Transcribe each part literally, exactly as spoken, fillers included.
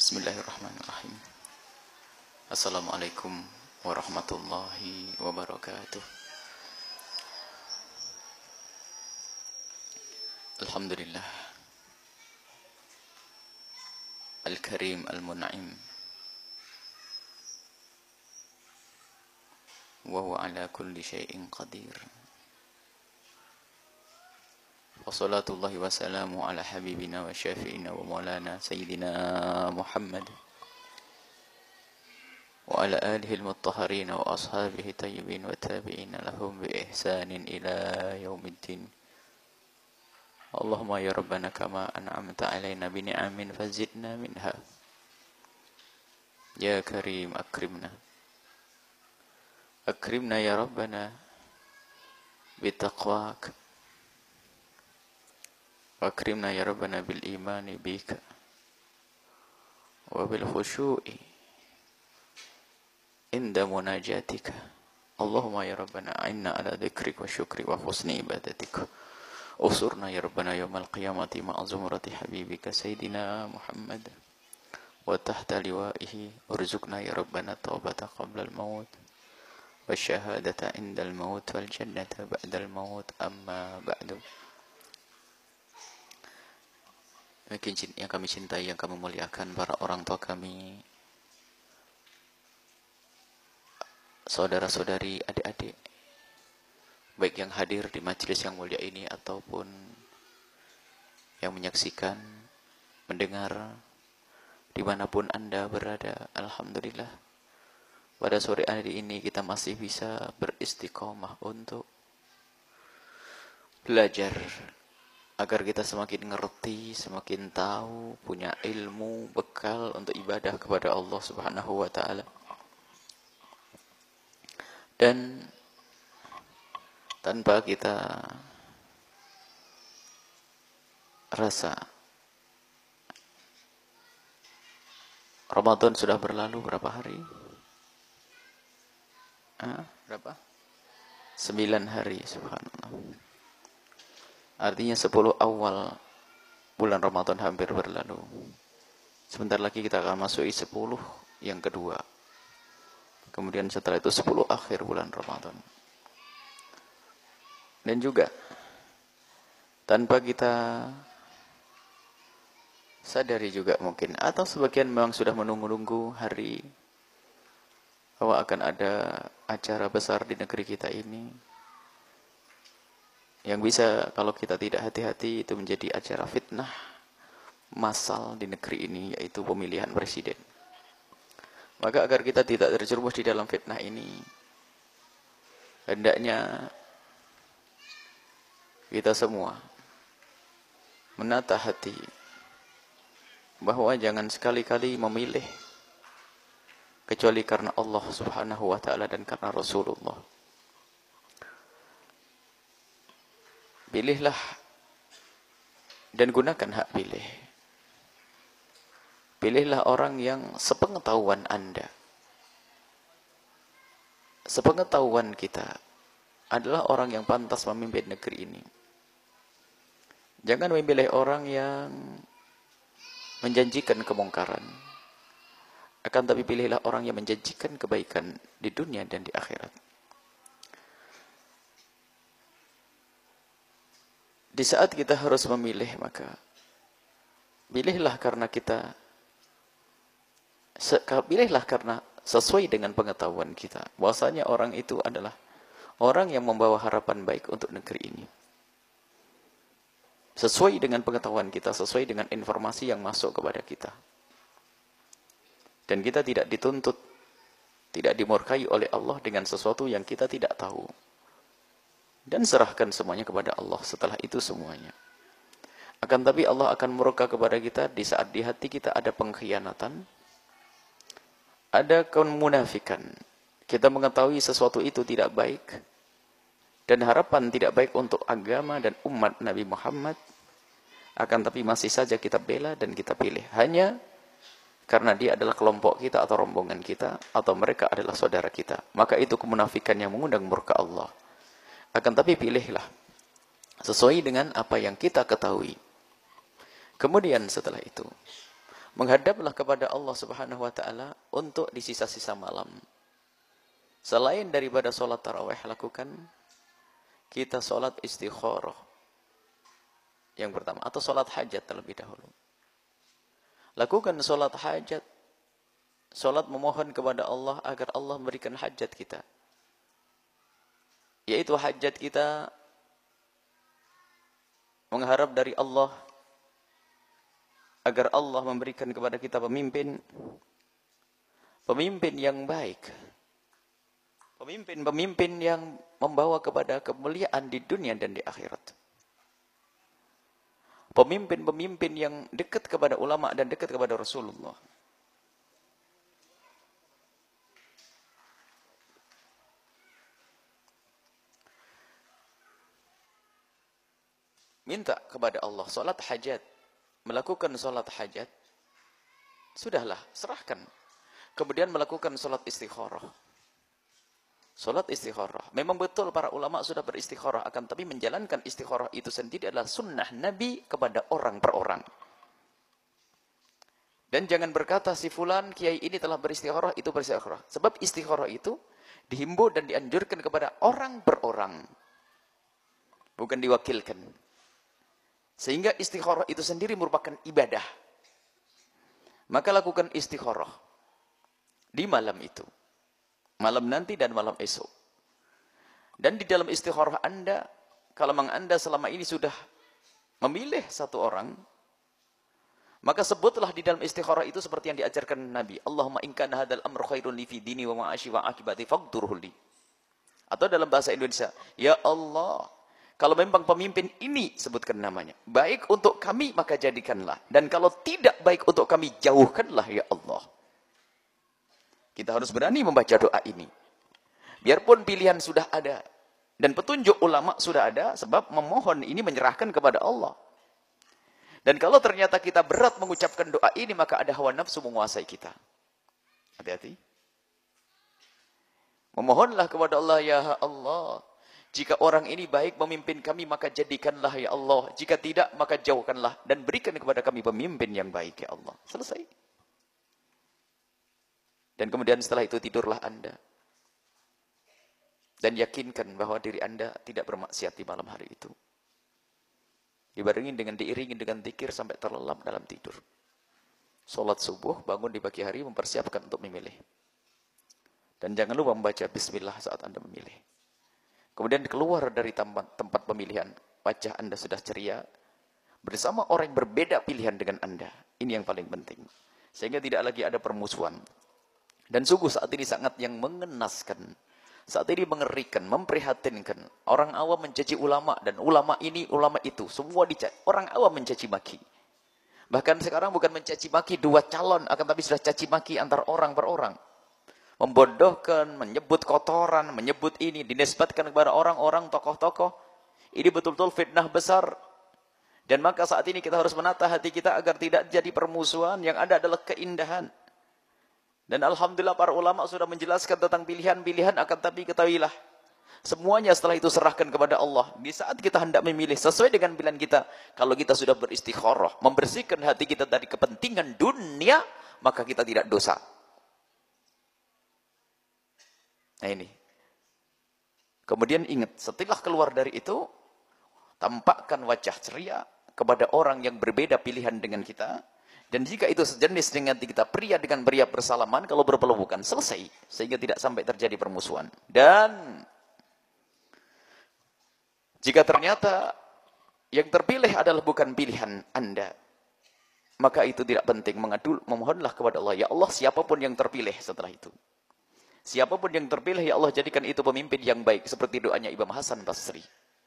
Bismillahirrahmanirrahim. Assalamualaikum warahmatullahi wabarakatuh. Alhamdulillah Al-Karim Al-Mun'im wa huwa ala kulli syai'in qadir. Wassalatullahi wassalamu ala habibina wa syafi'ina wa maulana sayyidina Muhammad wa ala alihi al-mutahharin wa ashabihi tayyibin wa tabi'in lahum bi ihsanin ila yaumiddin. Allahumma ya Rabbana kama an'amta alaina bi ni'amin fazidna minha. Ya Karim akrimna. Akrimna ya Rabbana bi taqwak. Akrimna ya Rabbana bil imani bika wa bil khushu'i inda munajatika. Allahumma ya Rabbana a'inna ala dhikrik wa syukri wa husni ibadatik. Usurna ya Rabbana yawmal qiyamati ma'a zumrati habibika Sayyidina Muhammad wa tahta liwa'ihi urzuqna ya Rabbana taubata qabla al-maut wa syahadata inda al-maut wal jannata ba'da al-maut amma ba'du. Yang kami cintai, yang kami muliakan, para orang tua kami, saudara-saudari, adik-adik, baik yang hadir di majelis yang mulia ini ataupun yang menyaksikan, mendengar, dimanapun Anda berada. Alhamdulillah, pada sore hari ini kita masih bisa beristiqomah untuk belajar, agar kita semakin ngerti, semakin tahu, punya ilmu, bekal untuk ibadah kepada Allah Subhanahu wa ta'ala. Dan tanpa kita rasa, Ramadan sudah berlalu berapa hari? Ah, berapa? Sembilan hari, subhanallah. Artinya sepuluh awal bulan Ramadan hampir berlalu. Sebentar lagi kita akan masuki sepuluh yang kedua. Kemudian setelah itu sepuluh akhir bulan Ramadan. Dan juga tanpa kita sadari juga mungkin, atau sebagian memang sudah menunggu-nunggu hari bahwa akan ada acara besar di negeri kita ini, yang bisa kalau kita tidak hati-hati itu menjadi acara fitnah massal di negeri ini, yaitu pemilihan presiden. Maka agar kita tidak terjerumus di dalam fitnah ini, hendaknya kita semua menata hati bahwa jangan sekali-kali memilih kecuali karena Allah Subhanahu wa ta'ala dan karena Rasulullah. Pilihlah dan gunakan hak pilih. Pilihlah orang yang sepengetahuan Anda, sepengetahuan kita, adalah orang yang pantas memimpin negeri ini. Jangan memilih orang yang menjanjikan kemungkaran, akan tapi pilihlah orang yang menjanjikan kebaikan di dunia dan di akhirat. Di saat kita harus memilih, maka pilihlah karena kita pilihlah karena sesuai dengan pengetahuan kita bahwasanya orang itu adalah orang yang membawa harapan baik untuk negeri ini. Sesuai dengan pengetahuan kita, sesuai dengan informasi yang masuk kepada kita. Dan kita tidak dituntut, tidak dimurkai oleh Allah dengan sesuatu yang kita tidak tahu. Dan serahkan semuanya kepada Allah setelah itu semuanya. Akan tapi Allah akan murka kepada kita di saat di hati kita ada pengkhianatan, ada kemunafikan. Kita mengetahui sesuatu itu tidak baik, dan harapan tidak baik untuk agama dan umat Nabi Muhammad. Akan tapi masih saja kita bela dan kita pilih. Hanya karena dia adalah kelompok kita atau rombongan kita, atau mereka adalah saudara kita. Maka itu kemunafikan yang mengundang murka Allah. Akan tapi pilihlah sesuai dengan apa yang kita ketahui. Kemudian setelah itu, menghadaplah kepada Allah Subhanahu wa taala untuk di sisa-sisa malam. Selain daripada sholat tarawih, lakukan kita sholat istikharah yang pertama, atau sholat hajat terlebih dahulu. Lakukan sholat hajat, sholat memohon kepada Allah agar Allah memberikan hajat kita, yaitu hajat kita mengharap dari Allah agar Allah memberikan kepada kita pemimpin pemimpin yang baik, pemimpin-pemimpin yang membawa kepada kemuliaan di dunia dan di akhirat, pemimpin-pemimpin yang dekat kepada ulama dan dekat kepada Rasulullah. Minta kepada Allah salat hajat, melakukan salat hajat, sudahlah, serahkan. Kemudian melakukan salat istikharah. Salat istikharah. Memang betul para ulama sudah beristikharah, akan tapi menjalankan istikharah itu sendiri adalah sunnah Nabi kepada orang per orang. Dan jangan berkata si fulan kiai ini telah beristikharah, itu beristikharah. Sebab istikharah itu dihimbau dan dianjurkan kepada orang per orang, bukan diwakilkan. Sehingga istikharah itu sendiri merupakan ibadah. Maka lakukan istikharah di malam itu. Malam nanti dan malam esok. Dan di dalam istikharah Anda, kalau memang Anda selama ini sudah memilih satu orang, maka sebutlah di dalam istikharah itu seperti yang diajarkan Nabi. Allahumma in kana hadzal amru khairun li fi dini wa ma'ashi wa akibati faqdurhu li. Atau dalam bahasa Indonesia, ya Allah, kalau memang pemimpin ini, sebutkan namanya, baik untuk kami, maka jadikanlah. Dan kalau tidak baik untuk kami, jauhkanlah ya Allah. Kita harus berani membaca doa ini. Biarpun pilihan sudah ada, dan petunjuk ulama sudah ada, sebab memohon ini menyerahkan kepada Allah. Dan kalau ternyata kita berat mengucapkan doa ini, maka ada hawa nafsu menguasai kita. Hati-hati. Memohonlah kepada Allah, ya Allah, jika orang ini baik memimpin kami, maka jadikanlah ya Allah. Jika tidak, maka jauhkanlah. Dan berikan kepada kami pemimpin yang baik ya Allah. Selesai. Dan kemudian setelah itu tidurlah Anda. Dan yakinkan bahwa diri Anda tidak bermaksiat di malam hari itu. Dibarengi dengan diiringi dengan zikir sampai terlelap dalam tidur. Salat subuh, bangun di pagi hari, mempersiapkan untuk memilih. Dan jangan lupa membaca bismillah saat Anda memilih. Kemudian keluar dari tempat, tempat pemilihan, wajah Anda sudah ceria, bersama orang yang berbeda pilihan dengan Anda. Ini yang paling penting. Sehingga tidak lagi ada permusuhan. Dan sungguh saat ini sangat yang mengenaskan. Saat ini mengerikan, memprihatinkan. Orang awam mencaci ulama, dan ulama ini, ulama itu. Semua dicaci. Orang awam mencaci maki. Bahkan sekarang bukan mencaci maki dua calon, akan tapi sudah caci maki antar orang per orang. Membodohkan, menyebut kotoran, menyebut ini, dinisbatkan kepada orang-orang, tokoh-tokoh. Ini betul-betul fitnah besar. Dan maka saat ini kita harus menata hati kita agar tidak jadi permusuhan, yang ada adalah keindahan. Dan alhamdulillah para ulama sudah menjelaskan tentang pilihan-pilihan, akan tapi ketahuilah, semuanya setelah itu serahkan kepada Allah. Di saat kita hendak memilih sesuai dengan pilihan kita, kalau kita sudah beristikharah, membersihkan hati kita dari kepentingan dunia, maka kita tidak dosa. Nah ini. Kemudian ingat, setelah keluar dari itu, tampakkan wajah ceria kepada orang yang berbeda pilihan dengan kita. Dan jika itu sejenis dengan kita, pria dengan pria bersalaman, kalau berpelukan, selesai. Sehingga tidak sampai terjadi permusuhan. Dan jika ternyata yang terpilih adalah bukan pilihan Anda, maka itu tidak penting. Mengadu, memohonlah kepada Allah. Ya Allah, siapapun yang terpilih setelah itu. Siapapun yang terpilih, ya Allah jadikan itu pemimpin yang baik. Seperti doanya Imam Hasan Basri.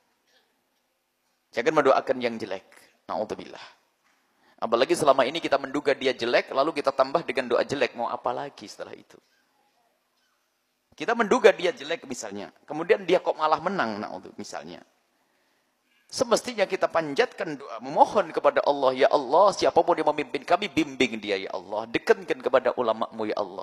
Jangan mendoakan yang jelek. Na'udzubillah. Apalagi selama ini kita menduga dia jelek, lalu kita tambah dengan doa jelek. Mau apa lagi setelah itu? Kita menduga dia jelek misalnya. Kemudian dia kok malah menang, na'udzubillah misalnya. Semestinya kita panjatkan doa, memohon kepada Allah. Ya Allah, siapapun yang memimpin kami, bimbing dia ya Allah. Dekatkan kepada ulama-Mu ya Allah.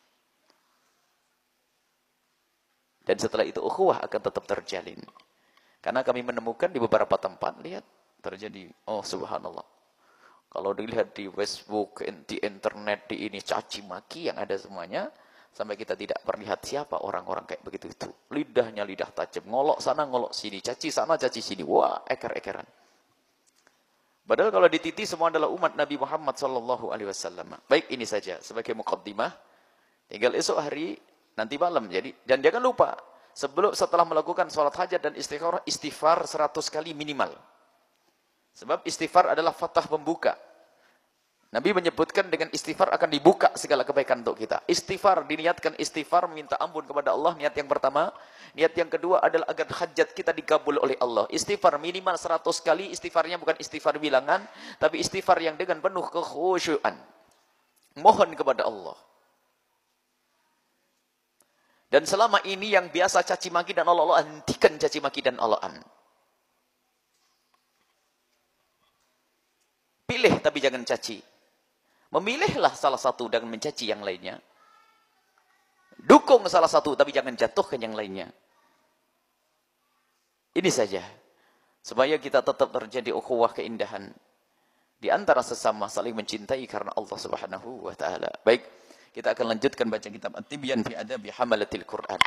Dan setelah itu ukhuwah akan tetap terjalin. Karena kami menemukan di beberapa tempat, lihat, terjadi, oh subhanallah. Kalau dilihat di Facebook, di internet, di ini caci maki yang ada semuanya, sampai kita tidak perlihat siapa orang-orang kayak begitu itu. Lidahnya lidah tajam, ngolok sana, ngolok sini, caci sana, caci sini. Wah, eker-ekeran. Padahal kalau dititi semua adalah umat Nabi Muhammad sallallahu alaihi wasallam. Baik, ini saja sebagai muqaddimah. Tinggal esok hari, nanti malam. Jadi, dan jangan lupa, sebelum setelah melakukan sholat hajat dan istighfar, istighfar seratus kali minimal. Sebab istighfar adalah fatah pembuka. Nabi menyebutkan dengan istighfar akan dibuka segala kebaikan untuk kita. Istighfar, diniatkan istighfar, meminta ampun kepada Allah, niat yang pertama. Niat yang kedua adalah agar hajat kita dikabul oleh Allah. Istighfar minimal seratus kali, istighfarnya bukan istighfar bilangan, tapi istighfar yang dengan penuh kekhusyuan. Mohon kepada Allah. Dan selama ini yang biasa caci maki dan Allah-Allah, hentikan caci maki dan Allah-an. Pilih tapi jangan caci. Memilihlah salah satu dengan mencaci yang lainnya. Dukung salah satu tapi jangan jatuhkan yang lainnya. Ini saja. Supaya kita tetap terjadi ukhuwah keindahan. Di antara sesama saling mencintai karena Allah subhanahu wa ta'ala. Baik, kita akan lanjutkan baca kitab At-Tibyan fi Adabi Hamalatil Quran.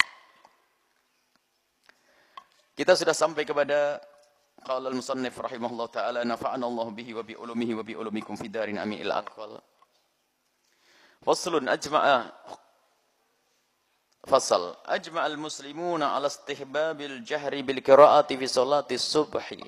Kita sudah sampai kepada qala al-musannif rahimahullah ta'ala nafa'ana Allah bihi wa bi ulumihi wa bi ulumikum fi darin amin ila aqwal. Faslun ajma'a fasal ajma'a al-muslimuna ala istihbabil jahri bil qira'ati fi salati subhi.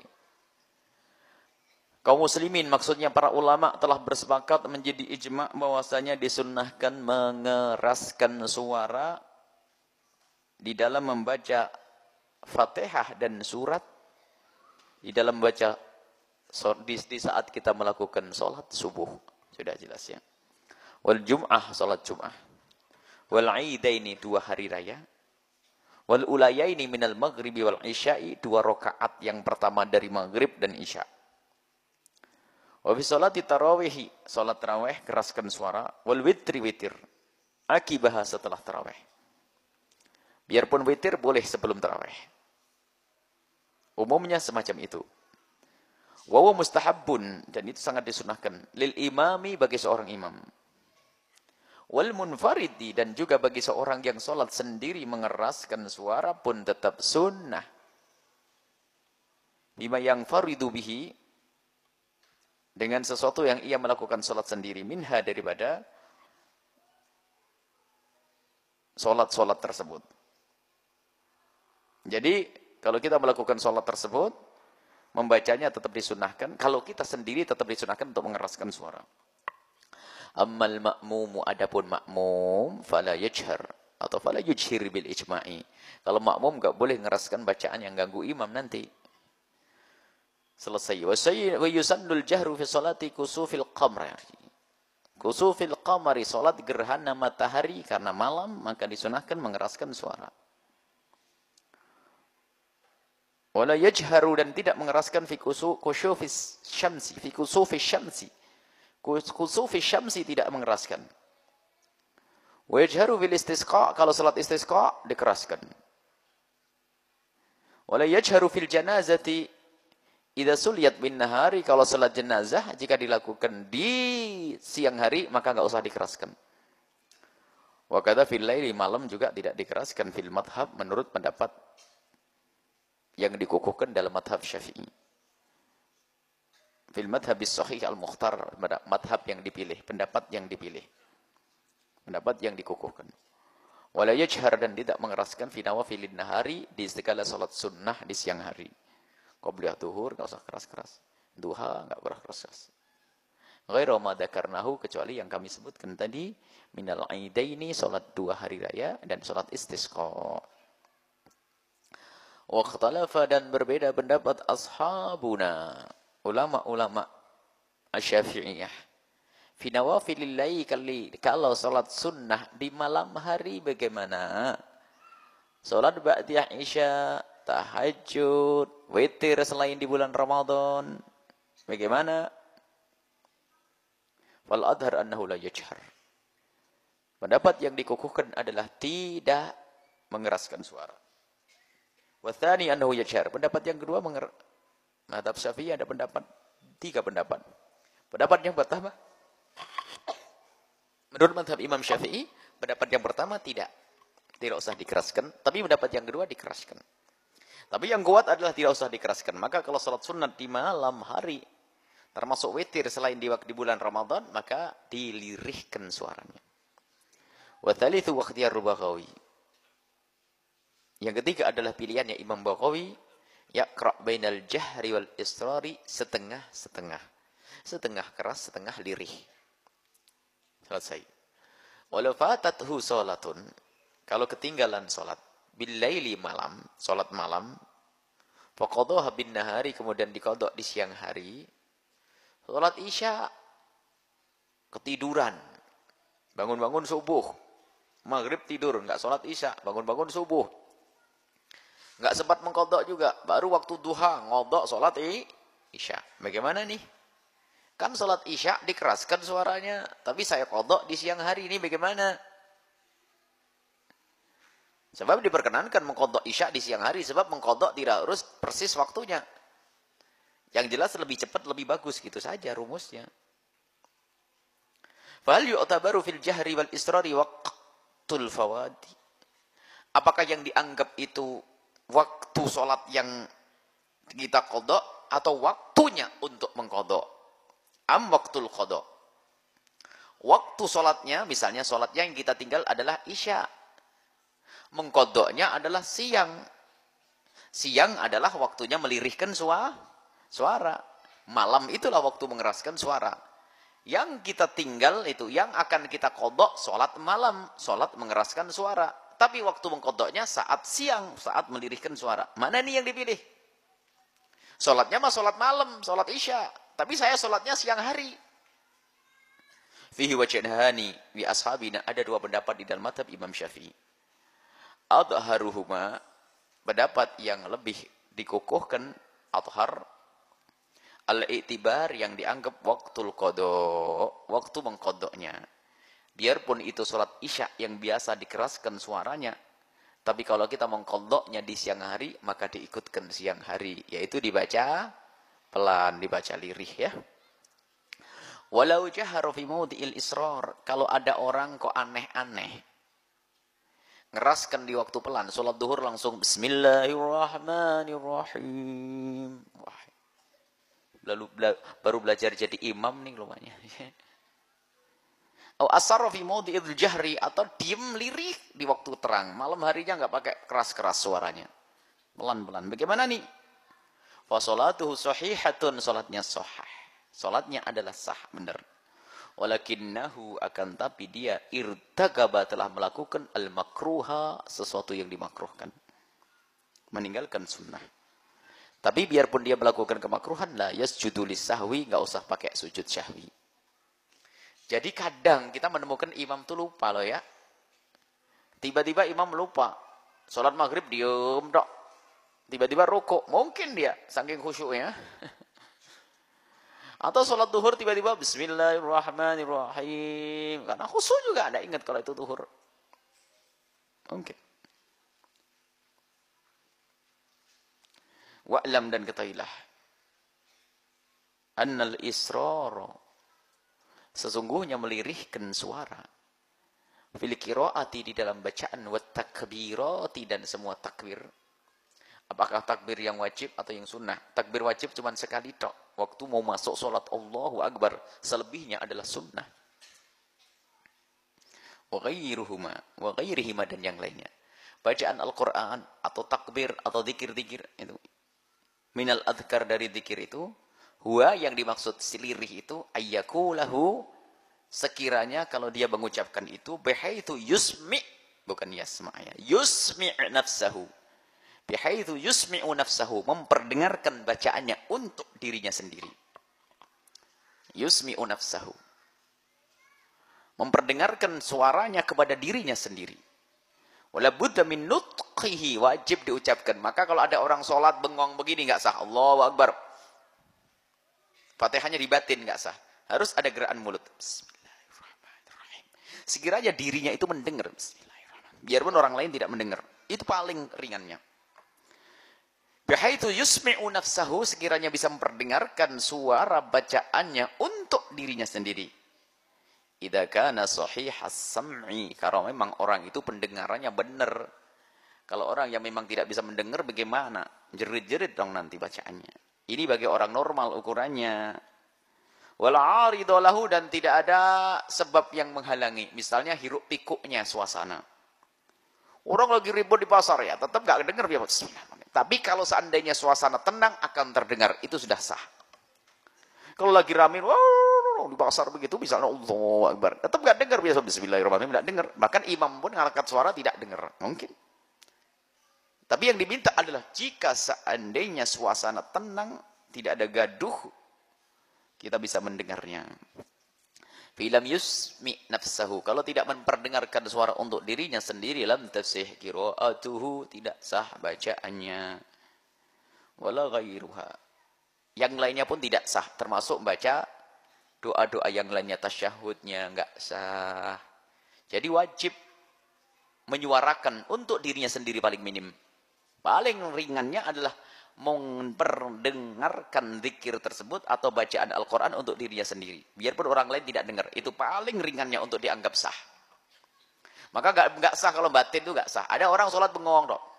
Kaum muslimin maksudnya para ulama telah bersepakat menjadi ijma' bahwasanya disunnahkan mengeraskan suara di dalam membaca Fatihah dan surat, di dalam baca di, di saat kita melakukan sholat subuh. Sudah jelas ya. Wal jum'ah, sholat jum'ah. Wal aidaini, dua hari raya. Wal ulayaini minal maghribi wal isya'i, dua rakaat yang pertama dari maghrib dan isya. Wa fi sholati tarawihi, sholat tarawih keraskan suara. Wal witri witir, akibah setelah tarawih. Biarpun witir boleh sebelum tarawih. Umumnya semacam itu. Wa mustahabbun, dan itu sangat disunahkan lil imami, bagi seorang imam. Wal munfaridi, dan juga bagi seorang yang sholat sendiri mengeraskan suara pun tetap sunnah. Bima yang faridu bihi, dengan sesuatu yang ia melakukan sholat sendiri, minha, daripada sholat-sholat tersebut. Jadi kalau kita melakukan sholat tersebut, membacanya tetap disunahkan. Kalau kita sendiri tetap disunahkan untuk mengeraskan suara. Ammal ma'mumu, adapun makmum, fala yajhar atau fala yujhir bil ijma'i. Kalau makmum enggak boleh mengeraskan bacaan yang ganggu imam nanti. Selesai. Wa yusannul jahru fi sholati kusufil qamari. Kusufil qamari, salat gerhana matahari karena malam, maka disunahkan mengeraskan suara. Wala yajharu, dan tidak mengeraskan fi kusufis syamsi, fi kusufis syamsi. Kusufis syamsi tidak mengeraskan. Wa yajharu fil istisqa, kalau salat istisqa dikeraskan. Wala yajharu fil janazati idza suliyat bin nahari, kalau salat jenazah jika dilakukan di siang hari maka enggak usah dikeraskan. Wa kadza fil laili, malam juga tidak dikeraskan, fil madhab, menurut pendapat yang dikukuhkan dalam madhab Syafi'i. Fil madhabis sahih al-mukhtar, madhab yang dipilih, pendapat yang dipilih. Pendapat yang dikukuhkan. Wala yajhar, dan tidak mengeraskan fi nawafilin nahari, di segala salat sunnah di siang hari. Qobliyah zuhur enggak usah keras-keras. Duha enggak keras-keras. Ghairu ma dzakarnahu, kecuali yang kami sebutkan tadi, minal aidaini, salat dua hari raya dan salat istisqa. Waqtalafa, dan berbeda pendapat ashabuna, ulama-ulama asy-Syafi'iyah, fi nawafilil laili, kalau salat sunnah di malam hari bagaimana? Salat ba'diyah isya, tahajud, witir selain di bulan Ramadan, bagaimana? Fal adhar annahu la yajhar. Pendapat yang dikukuhkan adalah tidak mengeraskan suara. Wa tsani annahu yajhar. Pendapat yang kedua, madhab Syafi'i ada pendapat, tiga pendapat. Pendapat yang pertama, menurut mazhab Imam Syafi'i, pendapat yang pertama tidak. Tidak usah dikeraskan. Tapi pendapat yang kedua dikeraskan. Tapi yang kuat adalah tidak usah dikeraskan. Maka kalau salat sunat di malam hari, termasuk witir selain di waktu di bulan Ramadan, maka dilirihkan suaranya. Wa thalithu wa ikhtiyar Baghawi. Yang ketiga adalah pilihannya Imam Baghawi, yaqra' bainal jahri wal israri, setengah-setengah. Setengah keras, setengah lirih. Selesai. Walau fatathu salatun, kalau ketinggalan salat billaili malam, salat malam, faqadhaha bin nahari, kemudian diqadha di siang hari, salat Isya ketiduran, bangun-bangun subuh, maghrib tidur, enggak salat Isya, bangun-bangun subuh, enggak sempat mengqadha juga, baru waktu duha ngodok salat Isya. Bagaimana nih? Kan salat Isya dikeraskan suaranya, tapi saya qadha di siang hari, ini bagaimana? Sebab diperkenankan mengqadha Isya di siang hari, sebab mengqadha tidak harus persis waktunya. Yang jelas lebih cepat, lebih bagus, gitu saja rumusnya. Fahal yu'tabaru fil jahri wal israri waqtul fawadi. Apakah yang dianggap itu waktu sholat yang kita qadha atau waktunya untuk mengqadha? Am waktul qadha. Waktu sholatnya, misalnya sholatnya yang kita tinggal adalah Isya. Mengqadhanya adalah siang. Siang adalah waktunya melirihkan suara. suara. Malam itulah waktu mengeraskan suara. Yang kita tinggal itu, yang akan kita qadha sholat malam, sholat mengeraskan suara. Tapi waktu mengqadhanya saat siang, saat melirihkan suara. Mana nih yang dipilih? Sholatnya mah sholat malam, sholat Isya. Tapi saya sholatnya siang hari. Fihi wajhani wi ashabina, ada dua pendapat di dalam mazhab Imam Syafi'i. Adharuhuma, pendapat yang lebih dikukuhkan, adhar, al-i'tibar, yang dianggap waktul qadha, waktu mengqadhanya. Biarpun itu sholat Isya yang biasa dikeraskan suaranya, tapi kalau kita mengqadhanya di siang hari, maka diikutkan siang hari, yaitu dibaca pelan, dibaca lirih ya. Walau jahara fi mawdi'il israr, kalau ada orang kok aneh-aneh, ngeraskan di waktu pelan, sholat duhur langsung Bismillahirrahmanirrahim. Wah, lalu bela, baru belajar jadi imam nih lumanya. Atau asarra fi mawdi'il jahri, atau diem lirih di waktu terang, malam harinya nggak pakai keras-keras suaranya, pelan-pelan. Bagaimana nih? Fa sholatuhu sahihatun, salatnya sahih. Salatnya adalah sah, benar. Walakinnahu, akan tapi dia irtagaba, telah melakukan al-makruha, sesuatu yang dimakruhkan. Meninggalkan sunnah. Tapi biarpun dia melakukan kemakruhan, la yasjudu lis-sahwi, enggak usah pakai sujud syahwi. Jadi kadang kita menemukan imam tuh lupa loh ya. Tiba-tiba imam lupa. Salat maghrib diem dok. Tiba-tiba rukuk, mungkin dia saking khusyuknya. Atau sholat duhur tiba-tiba Bismillahirrahmanirrahim, karena khusyuk juga Anda ingat kalau itu duhur. Mungkin. Wa'lam, dan ketahuilah, annal israr, sesungguhnya melirihkan suara, fil qiraati, di dalam bacaan, wat takbirati, dan semua takbir. Apakah takbir yang wajib atau yang sunnah? Takbir wajib cuma sekali tok, waktu mau masuk sholat Allahu Akbar. Selebihnya adalah sunnah. Wa ghairuhuma, wa ghairihima, dan yang lainnya. Bacaan Al-Quran atau takbir atau zikir-zikir itu, minal adhkar, dari zikir itu, huwa, yang dimaksud silirih itu, ayyakulahu, sekiranya kalau dia mengucapkan itu, bihaitsu yusmi, bukan yasma' ya, yusmi' nafsahu. Bihaitsu yusmi'u nafsahu, memperdengarkan bacaannya untuk dirinya sendiri. Yusmi'u nafsahu, memperdengarkan suaranya kepada dirinya sendiri. Wala budda min nutqihi, wajib diucapkan. Maka kalau ada orang sholat bengong begini nggak sah. Allahu Akbar, Fatihahnya dibatin nggak sah. Harus ada gerakan mulut. Bismillahirrahmanirrahim. Sekiranya dirinya itu mendengar, Bismillahirrahmanirrahim, biarpun orang lain tidak mendengar, itu paling ringannya. Bihaitsu yusmi'u nafsahu, sekiranya bisa memperdengarkan suara bacaannya untuk untuk dirinya sendiri. Idza kana sahihas sam'i, kalau memang orang itu pendengarannya benar. Kalau orang yang memang tidak bisa mendengar bagaimana? Jerit-jerit dong nanti bacaannya. Ini bagi orang normal ukurannya. Wala aridu lahu, dan tidak ada sebab yang menghalangi. Misalnya hiruk pikuknya suasana. Orang lagi ribut di pasar ya, tetap enggak dengar dia. Tapi kalau seandainya suasana tenang akan terdengar, itu sudah sah. Kalau lagi rame, wow, di pasar begitu, misalnya Allahu Akbar, tetap enggak dengar biasa bismillahirrahmanirrahim, enggak dengar. Bahkan imam pun ngangkat suara tidak dengar. Mungkin. Tapi yang diminta adalah jika seandainya suasana tenang, tidak ada gaduh, kita bisa mendengarnya. Filam yusmi nafsahu, kalau tidak memperdengarkan suara untuk dirinya sendiri, lam tasih qiraatuhu, tidak sah bacaannya. Wala ghairuha, yang lainnya pun tidak sah, termasuk membaca doa-doa yang lainnya, tasyahudnya enggak sah. Jadi wajib menyuarakan untuk dirinya sendiri paling minim. Paling ringannya adalah memperdengarkan zikir tersebut atau bacaan Al-Quran untuk dirinya sendiri. Biarpun orang lain tidak dengar. Itu paling ringannya untuk dianggap sah. Maka enggak, enggak sah kalau batin itu enggak sah. Ada orang sholat bengong dok.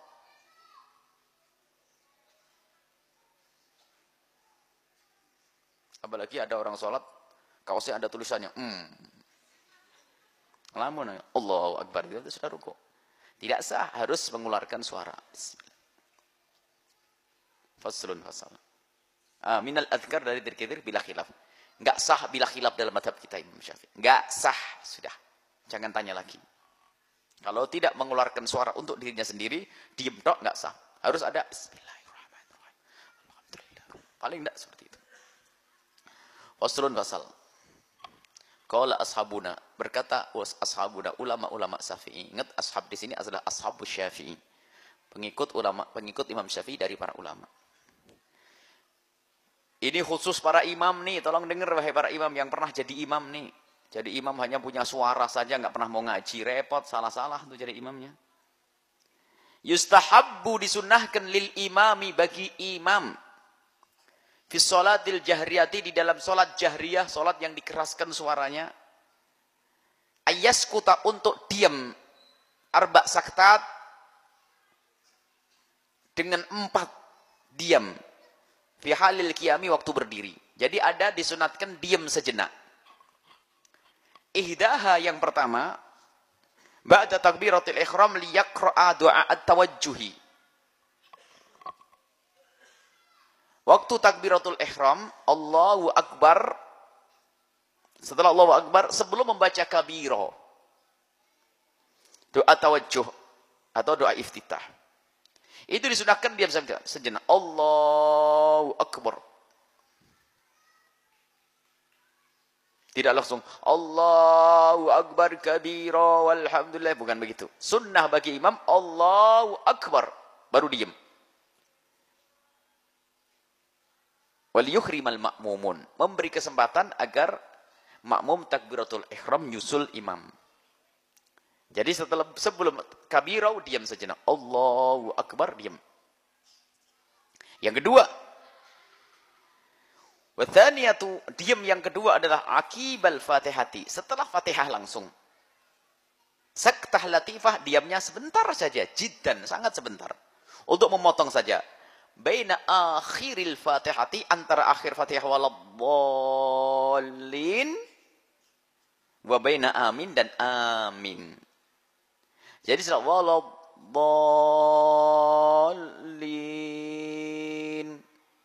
Apalagi ada orang sholat, kaosnya ada tulisannya. Hmm. Lamun, Allahu Akbar. Itu sudah rukuk. Tidak sah, harus mengeluarkan suara. Bismillah. Faslun fasal. Ah, minal adhkar dari dzikir bila khilaf. Enggak sah bila khilaf dalam mazhab kita Imam Syafi'i. Enggak sah, sudah. Jangan tanya lagi. Kalau tidak mengeluarkan suara untuk dirinya sendiri, diam tok enggak sah. Harus ada bismillahirrahmanirrahim. Alhamdulillah. Paling enggak seperti itu. Faslun fasal. Qala ashabuna, berkata ashabuna, ulama-ulama Syafi'i. Ingat ashab di sini adalah ashabus Syafi'i. Pengikut ulama, pengikut Imam Syafi'i dari para ulama. Ini khusus para imam nih, tolong dengar wahai para imam yang pernah jadi imam nih. Jadi imam hanya punya suara saja, nggak pernah mau ngaji, repot, salah-salah tuh jadi imamnya. Yustahabbu, disunnahkan lil imami, bagi imam. Fi sholatil jahriyati, di dalam sholat jahriyah, sholat yang dikeraskan suaranya. Ayaskuta, untuk diam. Arba saktat, dengan empat diam. Fi halil qiyami, waktu berdiri. Jadi ada disunatkan diam sejenak. Ihdaha, yang pertama, ba'da takbiratul ihram liyaqra'a du'a at-tawajjuhi. Waktu takbiratul ihram, Allahu Akbar, setelah Allahu Akbar, sebelum membaca kabiro, doa tawajjuh atau doa iftitah. Itu disunahkan diam sejenak. Allahu Akbar. Tidak langsung Allahu Akbar kabira walhamdulillah, bukan begitu. Sunnah bagi imam Allahu Akbar, baru diam. Wal yukhrimal ma'mumun, memberi kesempatan agar makmum takbiratul ihram nyusul imam. Jadi setelah sebelum kabirau diam sejenak. Allahu Akbar, diam. Yang kedua, wa thaniyatu, diam yang kedua adalah akibal Fatihati, setelah Fatihah langsung. Saktah latifah, diamnya sebentar saja, jiddan, sangat sebentar. Untuk memotong saja. Baina akhiril Fatihati, antara akhir Fatihah waladdallin wa baina amin dan amin. Jadi setelah waladdallin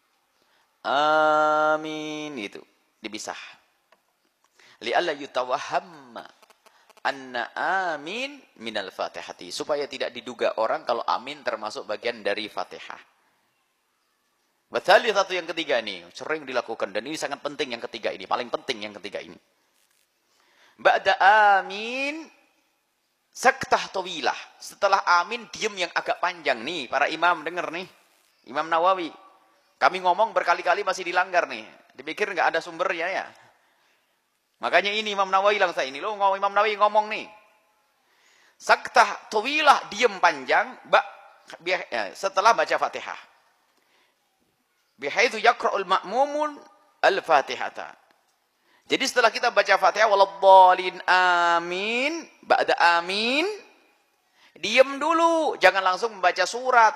amin, itu dipisah. Li'alla yutawahhamma anna amin minal Fatihati, supaya tidak diduga orang kalau amin termasuk bagian dari Fatihah. Betul, satu yang ketiga ini sering dilakukan dan ini sangat penting, yang ketiga ini paling penting, yang ketiga ini. Ba'da amin saktah tawilah, setelah amin diam yang agak panjang nih. Para imam dengar nih, Imam Nawawi, kami ngomong berkali-kali masih dilanggar nih, dipikir nggak ada sumbernya ya. Makanya ini Imam Nawawi langsung ini, lo ngomong Imam Nawawi ngomong nih, saktah tawilah, diam panjang, ba, ya, setelah baca Fatihah. Bihaitsu yaqra'ul ma'mumun al-Fatihata. Jadi setelah kita baca Fatihah waladhdallin amin, ba'da amin, diam dulu, jangan langsung membaca surat.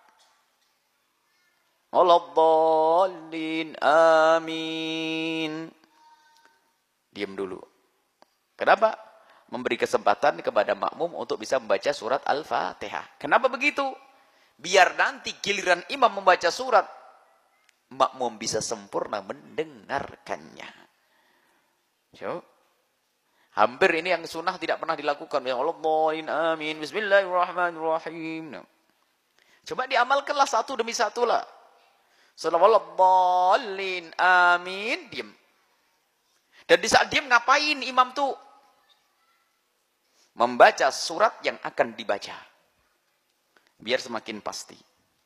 Waladhdallin amin. Diam dulu. Kenapa? Memberi kesempatan kepada makmum untuk bisa membaca surat Al-Fatihah. Kenapa begitu? Biar nanti giliran imam membaca surat, makmum bisa sempurna mendengarkannya. So, hampir ini yang sunnah tidak pernah dilakukan. Ya Allah, amin, bismillahirrahmanirrahim. Coba diamalkanlah satu demi satu lah. Sallallahu amin, diam. Dan di saat diam ngapain imam tuh? Membaca surat yang akan dibaca. Biar semakin pasti.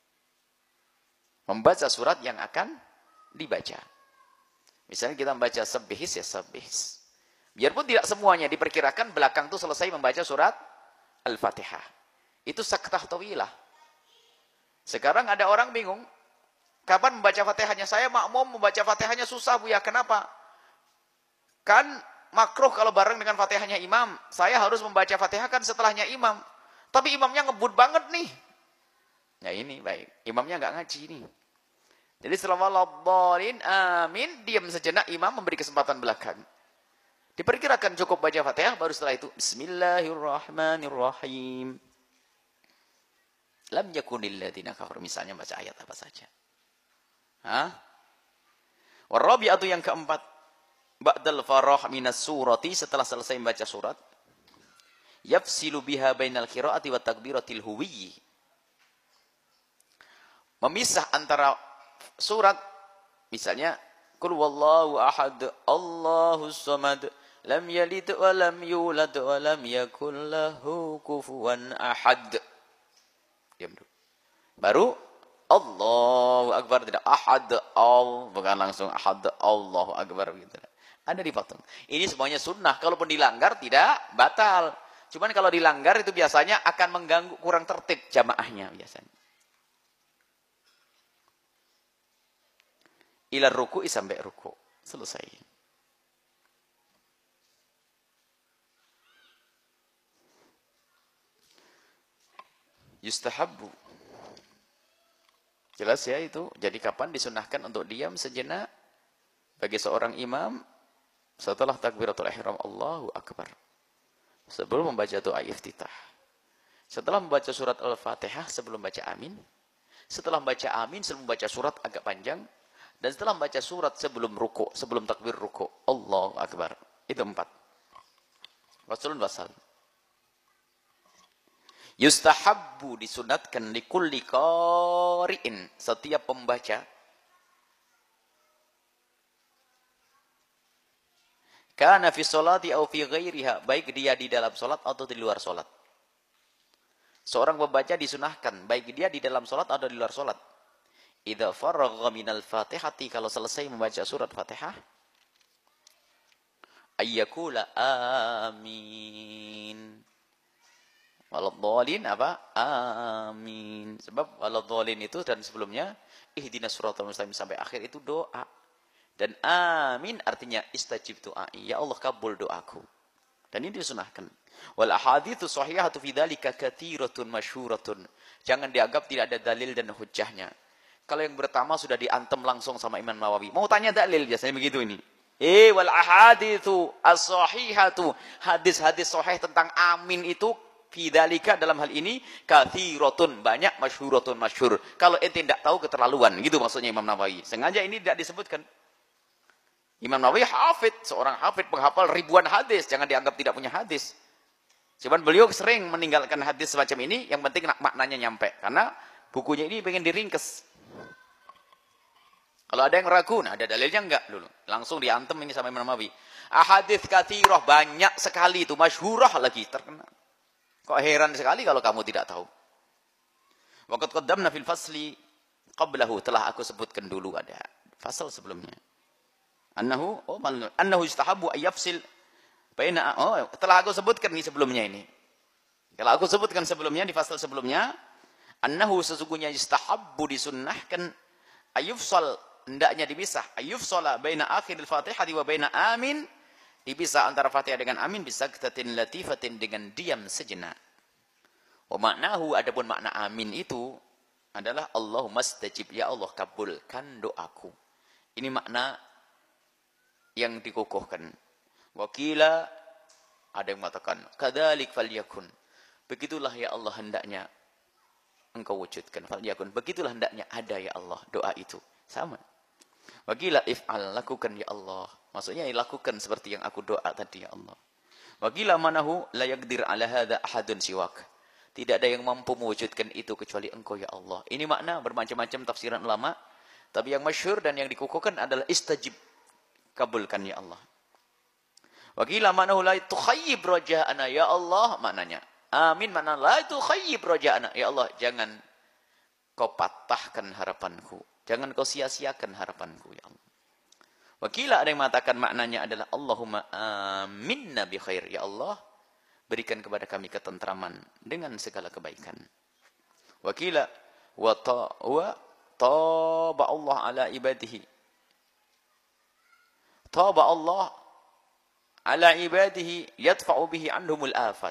Membaca surat yang akan dibaca. Misalnya kita membaca sabihis ya sabihis. Biarpun tidak semuanya diperkirakan belakang itu selesai membaca surat Al-Fatihah. Itu saktah tawilah. Sekarang ada orang bingung. Kapan membaca Fatihahnya? Saya makmum membaca Fatihahnya susah Bu ya. Kenapa? Kan makruh kalau bareng dengan Fatihahnya imam. Saya harus membaca Fatihah kan setelahnya imam. Tapi imamnya ngebut banget nih. Ya ini baik. Imamnya nggak ngaji nih. Jadi setelah waladhdallin amin, diam sejenak, imam memberi kesempatan belakang. Diperkirakan cukup baca Fatihah, baru setelah itu bismillahirrahmanirrahim. Lam yakunil ladzina kafaru, misalnya baca ayat apa saja. Hah? Warabi'atu yang keempat, ba'dal farah minas surati, setelah selesai membaca surat, yafsilu biha bainal qiraati wa takbiratil huwiyyi. Memisah antara surat, misalnya qul wallahu ahad Allahus samad lam yalid wa lam yulad wa lam yakul lahu kufuwan ahad. Diam dulu. Baru Allahu akbar, tidak ahad al, bukan langsung ahad Allahu akbar gitu. Ada dipotong. Ini semuanya sunnah, kalaupun dilanggar tidak batal. Cuman kalau dilanggar itu biasanya akan mengganggu, kurang tertib jamaahnya biasanya. Ila ruku'i, sampai ruku'. Selesai. Yustahabbu. Jelas ya itu. Jadi kapan disunahkan untuk diam sejenak bagi seorang imam setelah takbiratul ihram Allahu akbar. Sebelum membaca doa iftitah. Setelah membaca surat Al-Fatihah sebelum baca amin. Setelah membaca amin sebelum membaca surat agak panjang. Dan setelah membaca surat sebelum ruku, sebelum takbir ruku, Allahu akbar. Itu empat. Wasulun wasal. Yustahabbu, disunatkan likulli qari'in, setiap pembaca, kana fi sholati aw fi ghairiha, baik dia di dalam salat atau di luar salat. Seorang pembaca disunahkan baik dia di dalam salat atau di luar salat. Idza faragha minal Fatihati, kalau selesai membaca surat Fatihah, ayyakula amin. Waladhdallin apa? Amin. Sebab waladhdallin itu dan sebelumnya ihdinas siratal mustaqim sampai akhir itu doa. Dan amin artinya istajib du'ai. Ya Allah kabul doaku. Dan ini disunahkan. Wal ahaditsu shahihatu fi dzalika katsiratun masyhuratun. Jangan dianggap tidak ada dalil dan hujjahnya. Kalau yang pertama sudah diantem langsung sama Imam Nawawi. Mau tanya dalil biasanya begitu ini. Eh wal ahaditsu as-shahihatu. Hadis-hadis sahih tentang amin itu fi dzalika, dalam hal ini katsiratun, banyak, masyhuratun, masyhur. Kalau ente tidak tahu keterlaluan, gitu maksudnya Imam Nawawi. Sengaja ini tidak disebutkan. Imam Nawawi hafid, seorang hafid penghafal ribuan hadis, jangan dianggap tidak punya hadis. Cuman beliau sering meninggalkan hadis semacam ini, yang penting maknanya nyampe. Karena bukunya ini pengen diringkes. Kalau ada yang ragu, nah ada dalilnya enggak dulu. Langsung diantem ini sama Imam Nawawi. Ahadits katsirah, banyak sekali itu, masyhurah lagi, terkenal. Kok heran sekali kalau kamu tidak tahu. Waqad qaddamna fil fasli qablahu, telah aku sebutkan dulu ada fasal sebelumnya. Annahu oh annahu yustahabbu ay yafsil baina oh telah aku sebutkan ini sebelumnya ini. Kalau aku sebutkan sebelumnya di fasal sebelumnya, annahu sesungguhnya yustahabbu, disunnahkan ayufsal hendaknya dipisah. Ayufsala baina akhiril Fatihati wa baina amin. Dipisah antara Fatihah dengan amin bisaktatin latifatin dengan diam sejenak. Wa maknahu adapun makna amin itu adalah Allahumma stajib, ya Allah kabulkan doaku. Ini makna yang dikukuhkan. Wakila ada yang mengatakan kadzalik falyakun. Begitulah ya Allah hendaknya engkau wujudkan. Falyakun. Begitulah hendaknya ada ya Allah doa itu. Sama. Wakila if'al, lakukan ya Allah. Maksudnya lakukan seperti yang aku doa tadi ya Allah. Wakila manahu la yaqdir ala hadza ahadun siwak. Tidak ada yang mampu mewujudkan itu kecuali engkau ya Allah. Ini makna bermacam-macam tafsiran ulama. Tapi yang masyhur dan yang dikukuhkan adalah istajib. Kabulkan ya Allah. Wakila manahu la tukhayyib raja'ana ya Allah, maknanya. Amin makna la tukhayyib raja'ana ya Allah, jangan kau patahkan harapanku. Jangan kau sia-siakan harapanku ya Allah. Wakila ada yang mengatakan maknanya adalah Allahumma aminna bi khair ya Allah, berikan kepada kami ketentraman dengan segala kebaikan. Wakila wa ta wa taba Allah ala ibadihi. Taba Allah ala ibadihi yadfa'u bihi anhumul afat.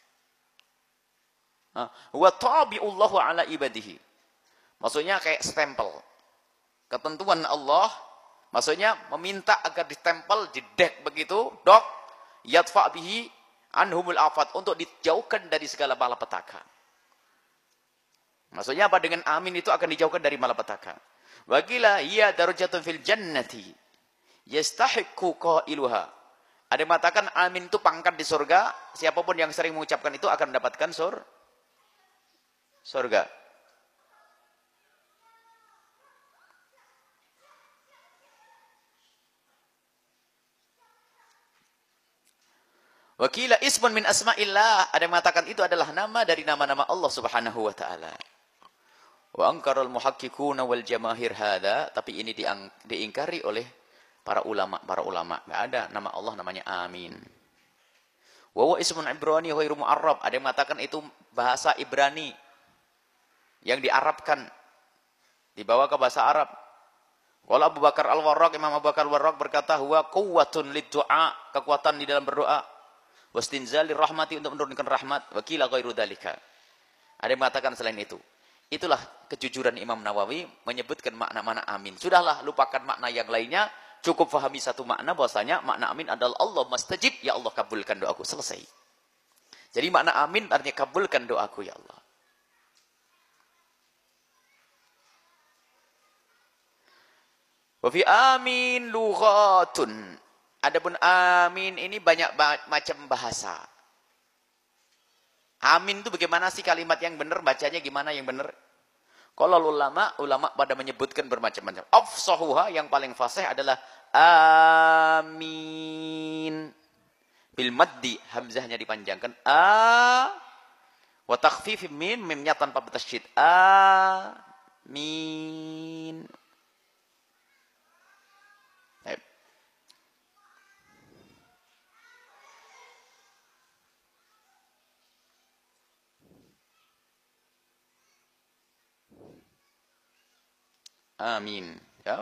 Wa tabi'ullahu ala ibadihi. Maksudnya kayak stempel. Ketentuan Allah, maksudnya meminta agar ditempel, didek begitu, dok, yadfa' bihi anhumul afat, untuk dijauhkan dari segala malapetaka. Maksudnya apa? Dengan amin itu akan dijauhkan dari malapetaka. Wa qila hiya darajatun fil jannati yastahiqqu qailuha. Ada yang mengatakan amin itu pangkat di surga. Siapapun yang sering mengucapkan itu akan mendapatkan sur surga. Wakila ismun min asma'illah. Ada yang mengatakan itu adalah nama dari nama-nama Allah subhanahu wa ta'ala. Wa angkarul muhakkikuna wal jamahir hadha. Tapi ini diang, diingkari oleh para ulama, para ulama. Enggak ada nama Allah namanya amin. Wa huwa ismun ibrani ghairu mu'arrab. Ada yang mengatakan itu bahasa Ibrani yang diarabkan, dibawa ke bahasa Arab. Qala Abu Bakar Al-Warraq, Imam Abu Bakar Al-Warraq berkata, huwa quwwatun lid-du'a, kekuatan di dalam berdoa. Wastinzalir rahmati, untuk menurunkan rahmat. Wa qila ghairu dzalika. Ada yang mengatakan selain itu. Itulah kejujuran Imam Nawawi menyebutkan makna-makna amin. Sudahlah, lupakan makna yang lainnya. Cukup fahami satu makna, bahwasanya makna amin adalah Allah mustajib, ya Allah kabulkan doaku. Selesai. Jadi makna amin artinya kabulkan doaku ya Allah. Wa fi amin lughatun. Adapun amin ini banyak macam bahasa. Amin itu bagaimana sih kalimat yang benar, bacanya gimana yang benar? Kalau ulama, ulama pada menyebutkan bermacam-macam. Afsahuha, yang paling fasih adalah amin. Bil maddi, hamzahnya dipanjangkan. A. Wa takhfif mim, mimnya tanpa bertasydid. Amin. Amin. Ya.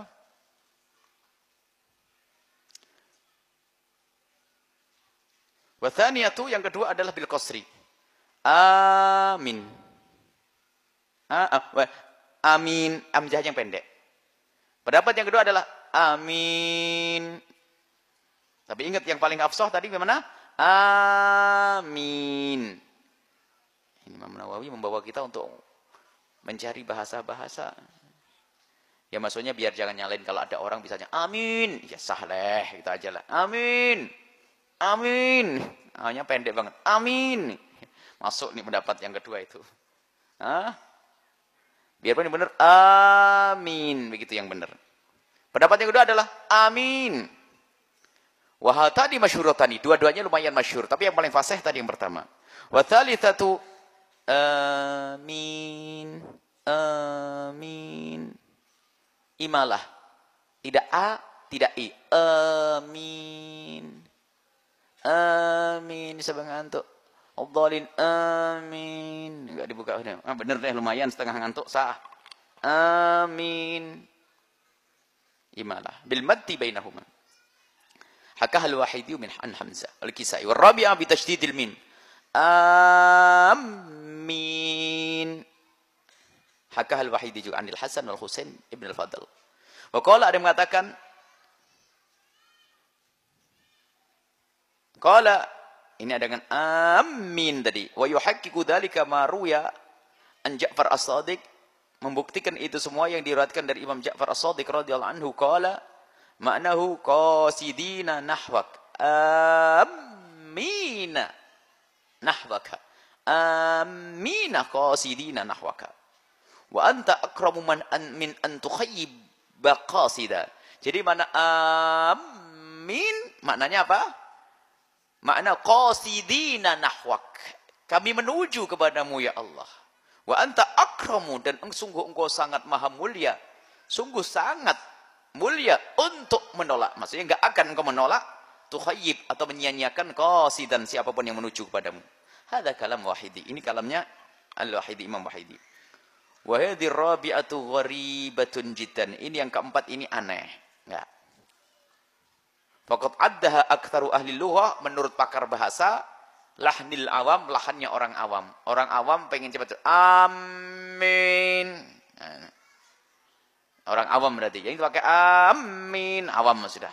Wa thaniyatu, yang kedua adalah bil qasri. Amin. Amin, hamzah yang pendek. Pendapat yang kedua adalah amin. Tapi ingat yang paling afsah tadi bagaimana? Amin. Ini Imam Nawawi membawa kita untuk mencari bahasa-bahasa. Ya maksudnya biar jangan nyalain kalau ada orang misalnya amin, ya sahleh gitu aja lah. Amin. Amin. Hanya pendek banget. Amin. Masuk nih pendapat yang kedua itu. Hah? Biarpun yang benar amin, begitu yang benar. Pendapat yang kedua adalah amin. Wa tadi masyhuratani, dua-duanya lumayan masyhur, tapi yang paling fasih tadi yang pertama. Wa tsalitsatu amin. Amin. Imalah. Tidak A, tidak I. Amin. Amin. Bisa ngantuk. Adhalin. Amin. Enggak dibuka. Ah, bener deh, lumayan setengah ngantuk. Sah. Amin. imalah bil maddi bainahuma. Hakah al-Wahidi min an Hamzah al-Kisai wa rabi'ah bi tasydidil mim. Amin. Hakah al-Wahidi juga anil Hasan wal Husain ibn al-Fadl. Wa qala ada yang mengatakan qala ini ada dengan amin tadi. Wa yuhaqqiqu dzalika ma ruya an Ja'far as-Shadiq, membuktikan itu semua yang diriwayatkan dari Imam Ja'far as-Shadiq radhiyallahu anhu qala ma'nahu qasidina nahwak amina nahwaka amina qasidina nahwaka wa anta akramu man an, min an tukhayyib qasida. Jadi mana amin maknanya apa? Makna qasidina nahwak, kami menuju kepadamu ya Allah. Wa anta akramu, dan sungguh engkau sangat maha mulia, sungguh sangat mulia untuk menolak. Maksudnya enggak akan engkau menolak tukhayyib atau menyia-nyiakan qasidan siapapun yang menuju kepadamu. Hadza kalam Wahidi. Ini kalamnya Al-Wahidi, Imam Wahidi. Wa hadhihi rabi'atu gharibatun jiddan. Ini yang keempat ini aneh. Enggak. Faqad addaha aktsaru ahli lughah, menurut pakar bahasa, lahnil awam, lahannya orang awam. Orang awam pengen cepat amin. Nah, orang awam berarti. Yang itu pakai amin, awam sudah.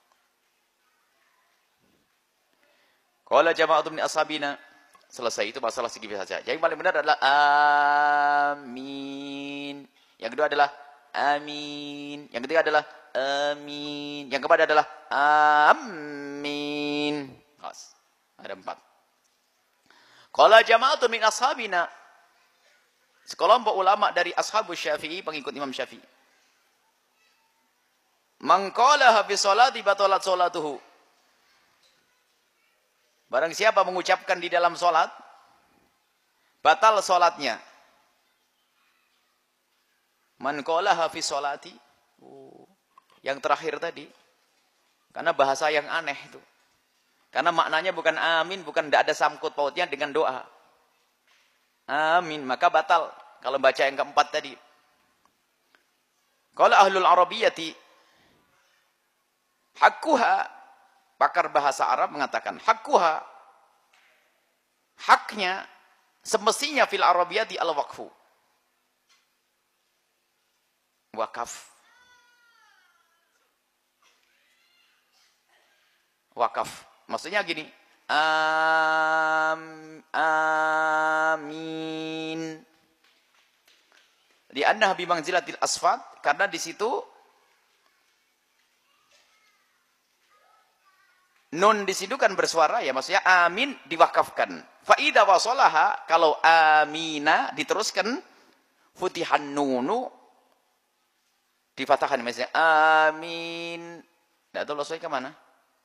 Qala jama'atu min ashabina. Selesai, itu masalah segi saja. Yang paling benar adalah amin. Yang kedua adalah amin. Yang ketiga adalah amin. Yang keempat adalah amin. Khas. Ada empat. Qala jama'atu min ashabina. Sekelompok ulama dari ashabus Syafi'i, pengikut Imam Syafi'i. Man qalaha fi sholati batalat sholatuhu. Barang siapa mengucapkan di dalam sholat, batal sholatnya. Man qalaha fi sholati. Oh, yang terakhir tadi. Karena bahasa yang aneh itu. Karena maknanya bukan amin, bukan tidak ada sangkut pautnya dengan doa. Amin, maka batal. Kalau baca yang keempat tadi. Kalau ahlul arabiyyati, hakkuha, pakar bahasa Arab mengatakan, hakkuha, haknya, semestinya fil arabiyyati al-waqfu. Wakaf. Wakaf. Maksudnya gini, Am, amin. Di anna bi manzilatil asfat, karena di situ nun di situ kan bersuara ya, maksudnya amin diwakafkan. Fa idza wasalaha, kalau amina diteruskan futihan nunu difatahkan, misalnya amin. Enggak tahu losoi ke mana?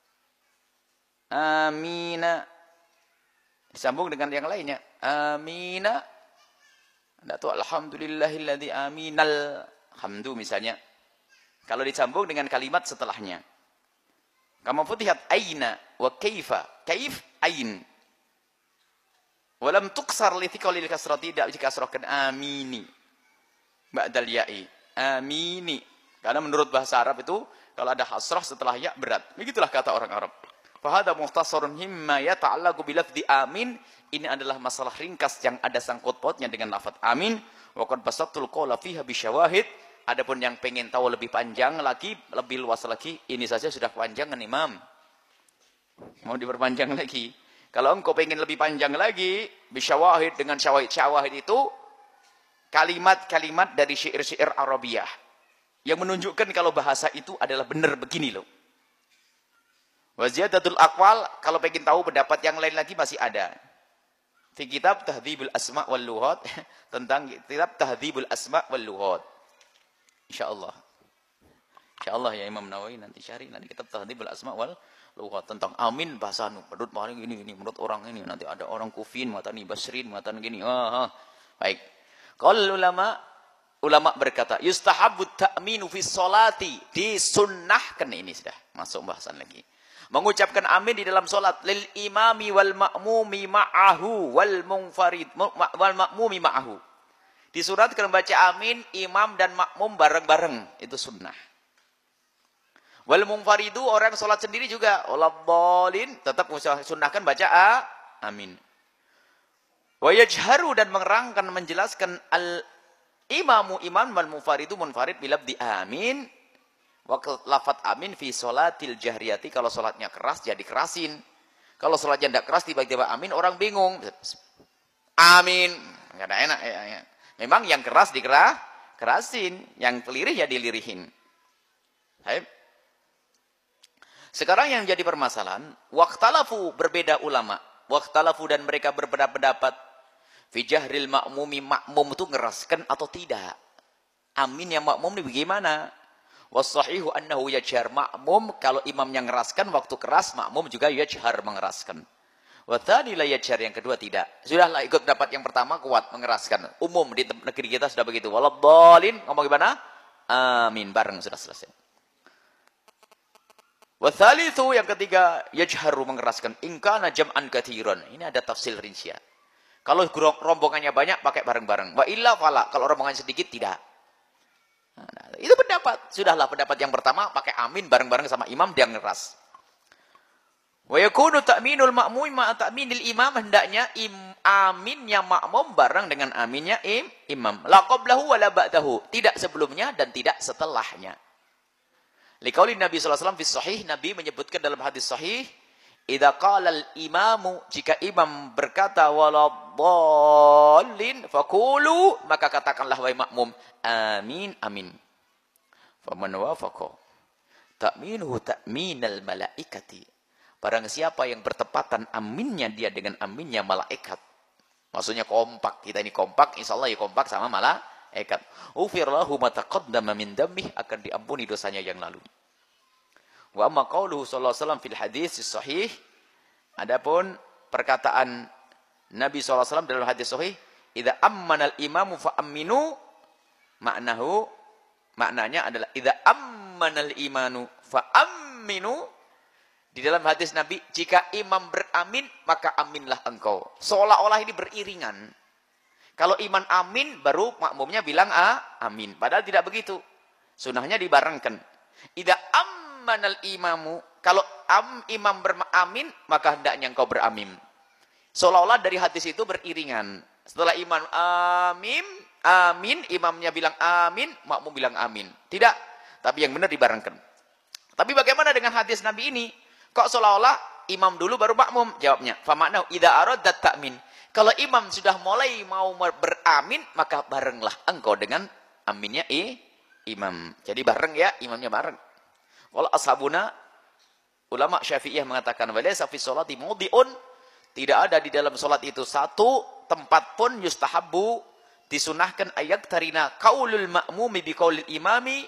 Amina. Disambung dengan yang lainnya. Amina. Tidak tahu alhamdulillahilladzi aminal hamdu misalnya. Kalau disambung dengan kalimat setelahnya. Kama futihat aina wa kaifa. Kaif ain. Walam tuksar li thiqalil kasrati, tidak dikasrahkan amini. Ba'dal ya'i. Amini. Karena menurut bahasa Arab itu kalau ada hasrah setelah ya berat. Begitulah kata orang Arab. Fahada mukhtasarun himma yata'allaqu bilafzi amin. Ini adalah masalah ringkas yang ada sangkut pautnya dengan lafaz amin. Wa qad basattul qawla fiha bisyawahid. Adapun yang pengen tahu lebih panjang lagi, lebih luas lagi, ini saja sudah kepanjangan Imam. Mau diperpanjang lagi. Kalau engkau pengen lebih panjang lagi, bisyawahid, dengan syawahid. Syawahid itu kalimat-kalimat dari syair-syair Arabiyah yang menunjukkan kalau bahasa itu adalah benar begini loh. Wa ziyadatul aqwal, kalau pengen tahu pendapat yang lain lagi masih ada. Di kitab Tahdzibul Asma' wal Lughat, tentang kitab Tahdzibul Asma' wal Lughat. Insyaallah. Insyaallah ya Imam Nawawi nanti syari nanti kitab Tahdzibul Asma' wal Lughat tentang amin bahasa menurut orang ini ini menurut orang ini, nanti ada orang Kufin mengatakan Basrin mengatakan gini. Ah, ah. Baik. Qal ulama ulama berkata, yustahabbut ta'minu fi sholati, disunnahkan, ini sudah masuk bahasan lagi. Mengucapkan amin di dalam solat lil imami wal ma'mumi ma'ahu wal munfarid wal ma'mumi ma'ahu. Disuratkan membaca amin imam dan makmum bareng-bareng, itu sunnah. Wal munfaridu orang sholat sendiri juga. Waladhdallin tetap sunnahkan baca a, amin. Wa yajharu dan menerangkan menjelaskan al imamu imam wal munfaridu munfarid bilabdi amin. Wa lafat amin fi sholatil jahriyati kalau sholatnya keras jadi kerasin. Kalau sholatnya tidak keras tiba-tiba amin orang bingung. Amin. Enggak ada enak ya, ya. Memang yang keras dikerah kerasin, yang pelirih ya dilirihin. Baik. Sekarang yang jadi permasalahan, waqtalafu berbeda ulama. Waqtalafu dan mereka berbeda pendapat. Fi jahril ma'mumi makmum itu ngeraskan atau tidak. Amin yang makmum ini bagaimana? Wassahihu annahu yajhar makmum. Kalau imam yang ngeraskan waktu keras, makmum juga yajhar mengeraskan. Wathani la yajhar yang kedua tidak. Sudahlah ikut pendapat yang pertama kuat mengeraskan. Umum di negeri kita sudah begitu. Waladhdallin ngomong gimana? Amin bareng sudah selesai. Wathalithu yang ketiga yajharu mengeraskan. In kana jam'an katsiran. Ini ada tafsir rincian. Kalau rombongannya banyak, pakai bareng-bareng. Wa illa fala. Kalau rombongannya sedikit, tidak. Nah, itu pendapat. Sudahlah pendapat yang pertama, pakai amin bareng-bareng sama imam, dia ngeras. Wa yakunu ta'minul ma'mum ma'a ta'minil imam. Hendaknya im, aminnya makmum bareng dengan aminnya im, imam. La qablahu wa la ba'dahu. Tidak sebelumnya dan tidak setelahnya. Liqaulin Nabi sallallahu alaihi wasallam fi sahih. Nabi menyebutkan dalam hadis sahih. Idza qala al-imamu, jika imam berkata waladhdallin faqulu, maka katakanlah wahai makmum amin amin. Faman wafaqa ta'minuhu ta'minal malaikati. Barang siapa yang bertepatan aminnya dia dengan aminnya malaikat. Maksudnya kompak, kita ini kompak, insyaallah ya kompak sama malaikat. Ufir lahu ma taqaddama min damih, akan diampuni dosanya yang lalu. Wa amma qauluhu sallallahu alaihi wasallam fil hadis sahih. Adapun perkataan Nabi sallallahu alaihi wasallam dalam hadis sahih, idza ammanal imamu fa aminu, maknahu maknanya adalah idza ammanal imanu fa aminu. Di dalam hadis Nabi, jika imam beramin maka aminlah engkau. Seolah-olah ini beriringan. Kalau iman amin baru makmumnya bilang ah, amin. Padahal tidak begitu. Sunnahnya dibarengkan. Idza am manal imamu, kalau am, imam beramin maka hendaknya engkau beramin. Seolah-olah dari hadis itu beriringan. Setelah imam amin, amin, imamnya bilang amin, makmum bilang amin. Tidak, tapi yang benar dibarengkan. Tapi bagaimana dengan hadis Nabi ini? Kok seolah-olah imam dulu baru makmum? Jawabnya, fa ma'nahu idza aradat ta'min. Kalau imam sudah mulai mau beramin, maka barenglah engkau dengan aminnya i, imam. Jadi bareng ya, imamnya bareng. Wal ashabuna, ulama Syafi'iyah mengatakan walaysa fi sholati mawdi'un, tidak ada di dalam salat itu satu tempat pun yustahabbu disunahkan ayat tarina qaulul ma'mumi bi qaulil imami.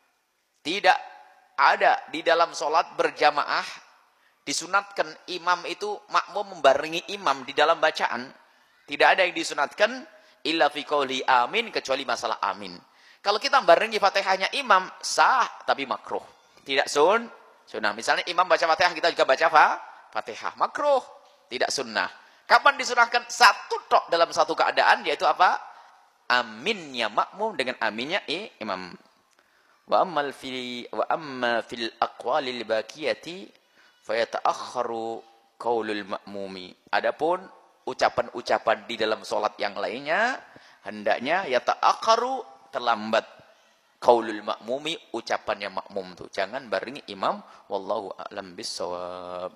Tidak ada di dalam salat berjamaah disunatkan imam itu makmum membarengi imam di dalam bacaan. Tidak ada yang disunatkan illa fi qauli amin, kecuali masalah amin. Kalau kita barengi Fatihahnya imam sah tapi makruh. Tidak sun, sunnah. Misalnya imam baca Fatihah, kita juga baca fa, Fatihah. Makruh, tidak sunnah. Kapan disunahkan? Satu tok dalam satu keadaan, yaitu apa? Aminnya makmum dengan aminnya i, imam. Wa ammal fi wa amma fil aqwalil baqiyati fayata'akhkharu qaulul ma'mumi. Adapun ucapan-ucapan di dalam salat yang lainnya hendaknya yata'akhkharu, terlambat. Qaulul ma'mumi, ucapannya makmum tuh. Jangan barengi imam. Wallahu a'lam bissawab.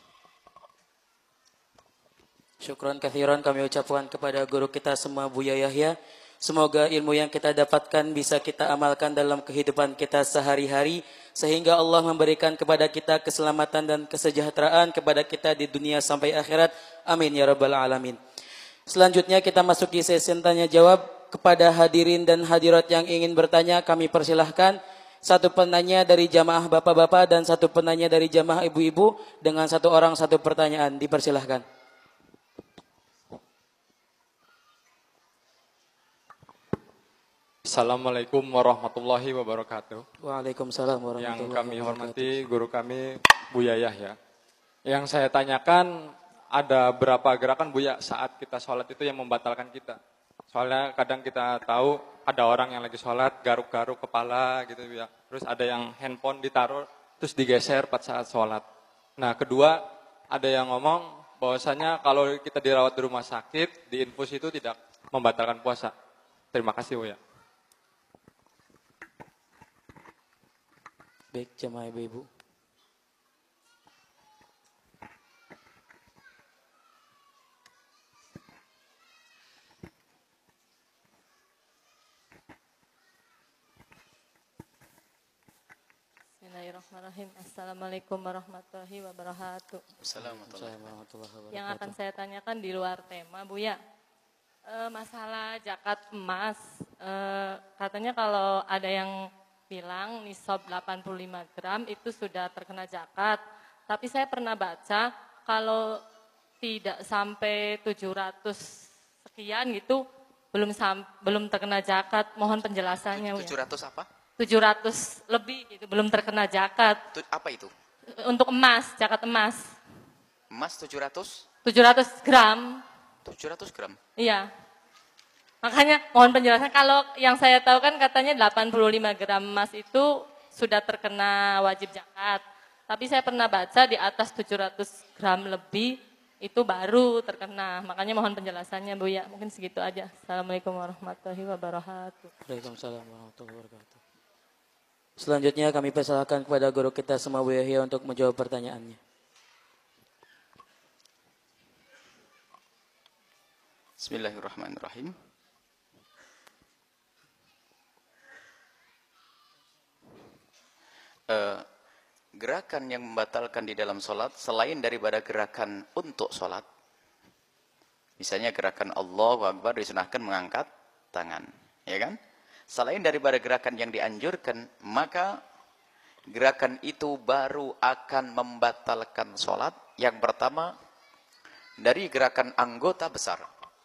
Syukran katsiran kami ucapkan kepada guru kita semua, Buya Yahya. Semoga ilmu yang kita dapatkan bisa kita amalkan dalam kehidupan kita sehari-hari. Sehingga Allah memberikan kepada kita keselamatan dan kesejahteraan kepada kita di dunia sampai akhirat. Amin ya rabbal alamin. Selanjutnya kita masuk di sesi tanya jawab. Kepada hadirin dan hadirat yang ingin bertanya, kami persilahkan. Satu penanya dari jamaah bapak-bapak dan satu penanya dari jamaah ibu-ibu. Dengan satu orang satu pertanyaan, dipersilahkan. Assalamualaikum warahmatullahi wabarakatuh. Waalaikumsalam warahmatullahi wabarakatuh. Yang kami hormati guru kami Buya Yahya. Yang saya tanyakan, ada berapa gerakan Buya saat kita sholat itu yang membatalkan kita? Soalnya kadang kita tahu ada orang yang lagi sholat garuk-garuk kepala gitu ya. Terus ada yang handphone ditaruh terus digeser pas saat sholat. Nah, kedua, ada yang ngomong bahwasanya kalau kita dirawat di rumah sakit, di infus itu tidak membatalkan puasa. Terima kasih, Buya. Baik, jemaah ibu-ibu. Bismillahirrahmanirrahim. Assalamualaikum warahmatullahi wabarakatuh. Assalamualaikum. warahmatullahi wabarakatuh. Yang akan saya tanyakan di luar tema, Bu ya. E, masalah zakat emas, e, katanya kalau ada yang bilang nisab delapan puluh lima gram itu sudah terkena zakat. Tapi saya pernah baca kalau tidak sampai tujuh ratus sekian gitu belum sam, belum terkena zakat. Mohon penjelasannya, Bu. tujuh ratus apa? tujuh ratus lebih gitu belum terkena zakat. Tu- Apa itu? Untuk emas, zakat emas. Emas tujuh ratus? tujuh ratus gram. tujuh ratus gram. Iya. Makanya mohon penjelasan, kalau yang saya tahu kan katanya delapan puluh lima gram emas itu sudah terkena wajib zakat. Tapi saya pernah baca di atas tujuh ratus gram lebih itu baru terkena. Makanya mohon penjelasannya, Bu ya. Mungkin segitu aja. Assalamualaikum warahmatullahi wabarakatuh. Waalaikumsalam warahmatullahi wabarakatuh. Selanjutnya kami persilakan kepada guru kita semua Bu Yahya untuk menjawab pertanyaannya. Bismillahirrahmanirrahim. Uh, gerakan yang membatalkan di dalam sholat selain daripada gerakan untuk sholat, misalnya gerakan Allahu Akbar disunahkan mengangkat tangan, ya kan? Selain daripada gerakan yang dianjurkan, maka gerakan itu baru akan membatalkan sholat. Yang pertama, dari gerakan anggota besar.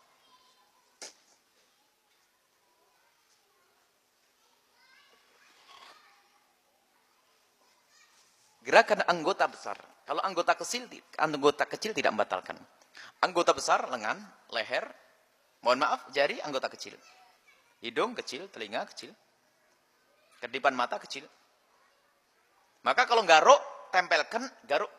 Gerakan anggota besar. Kalau anggota kecil, anggota kecil tidak membatalkan. Anggota besar, lengan, leher, mohon maaf, jari, anggota kecil. Hidung kecil, telinga kecil, kedipan mata kecil. Maka kalau garuk, tempelkan garuk.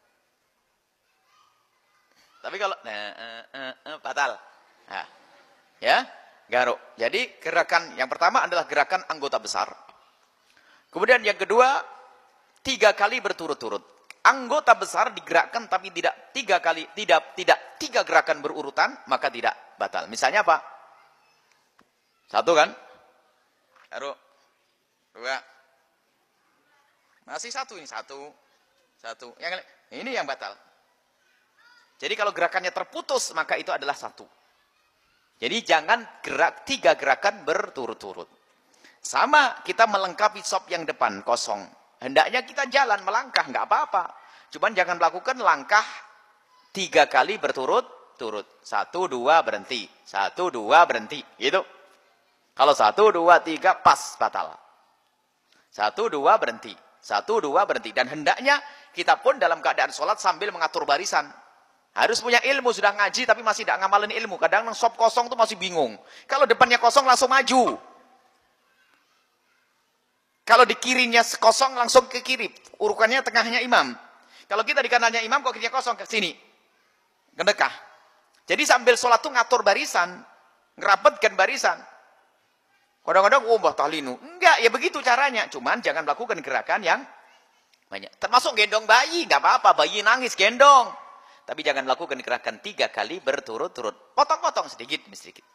Tapi kalau nah, uh, uh, uh, batal, nah, ya garuk. Jadi gerakan yang pertama adalah gerakan anggota besar. Kemudian yang kedua, tiga kali berturut-turut. Anggota besar digerakkan tapi tidak tiga kali, tidak tidak tiga gerakan berurutan, maka tidak batal. Misalnya apa? Satu kan? Baru. Dua. Masih satu ini. Satu. Satu. Yang ini yang batal. Jadi kalau gerakannya terputus, maka itu adalah satu. Jadi jangan gerak tiga gerakan berturut-turut. Sama kita melengkapi sop yang depan, kosong. Hendaknya kita jalan, melangkah, nggak apa-apa. Cuman jangan melakukan langkah tiga kali berturut-turut. Satu, dua, berhenti. Satu, dua, berhenti. Gitu. Kalau satu, dua, tiga, pas, batal. Satu, dua, berhenti. Satu, dua, berhenti. Dan hendaknya kita pun dalam keadaan sholat sambil mengatur barisan. Harus punya ilmu, sudah ngaji tapi masih tidak ngamalin ilmu. Kadang sop kosong tuh masih bingung. Kalau depannya kosong langsung maju. Kalau di kirinya kosong langsung ke kiri. Urukannya tengahnya imam. Kalau kita di kanannya imam, kok kirinya kosong ke sini. Ngedekah. Jadi sambil sholat tuh ngatur barisan. Ngerapetkan barisan. Kadang-kadang, oh mbah tahlinu. Enggak, ya begitu caranya. Cuman jangan melakukan gerakan yang banyak. Termasuk gendong bayi. Enggak apa-apa, bayi nangis, gendong. Tapi jangan melakukan gerakan tiga kali berturut-turut. Potong-potong sedikit demi sedikit.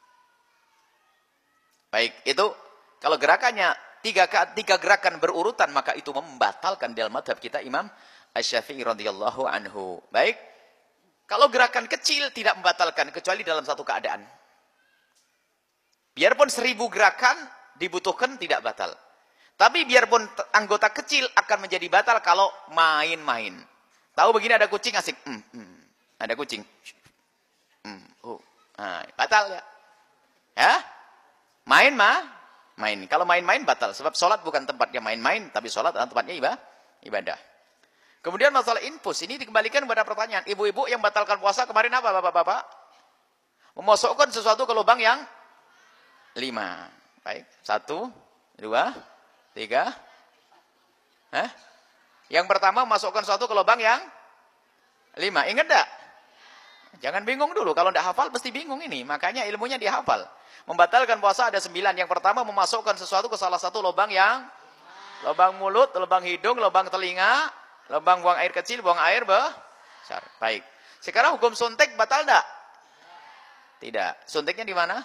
Baik, itu kalau gerakannya tiga, tiga gerakan berurutan, maka itu membatalkan dalam madhab kita Imam Asy-Syafi'i radhiyallahu anhu. Baik, kalau gerakan kecil tidak membatalkan, kecuali dalam satu keadaan. Biarpun seribu gerakan dibutuhkan tidak batal. Tapi biarpun anggota kecil akan menjadi batal kalau main-main. Tahu begini ada kucing asik. Hmm, hmm. Ada kucing. Hmm, oh. Nah, batal ya. Ya? Main mah? Main. Kalau main-main batal. Sebab sholat bukan tempatnya main-main. Tapi sholat adalah tempatnya ibadah. Kemudian masalah infus. Ini dikembalikan kepada pertanyaan. Ibu-ibu yang batalkan puasa kemarin apa bapak-bapak? Memasukkan sesuatu ke lubang yang lima. Baik. Satu, dua, tiga, eh? Yang pertama masukkan sesuatu ke lubang yang lima. Ingat enggak? Jangan bingung dulu. Kalau enggak hafal pasti bingung ini. Makanya ilmunya dihafal. Membatalkan puasa ada sembilan. Yang pertama memasukkan sesuatu ke salah satu lubang yang lubang mulut, lubang hidung, lubang telinga, lubang buang air kecil, buang air besar. Baik. Sekarang hukum suntik batal enggak? Tidak. Suntiknya di mana?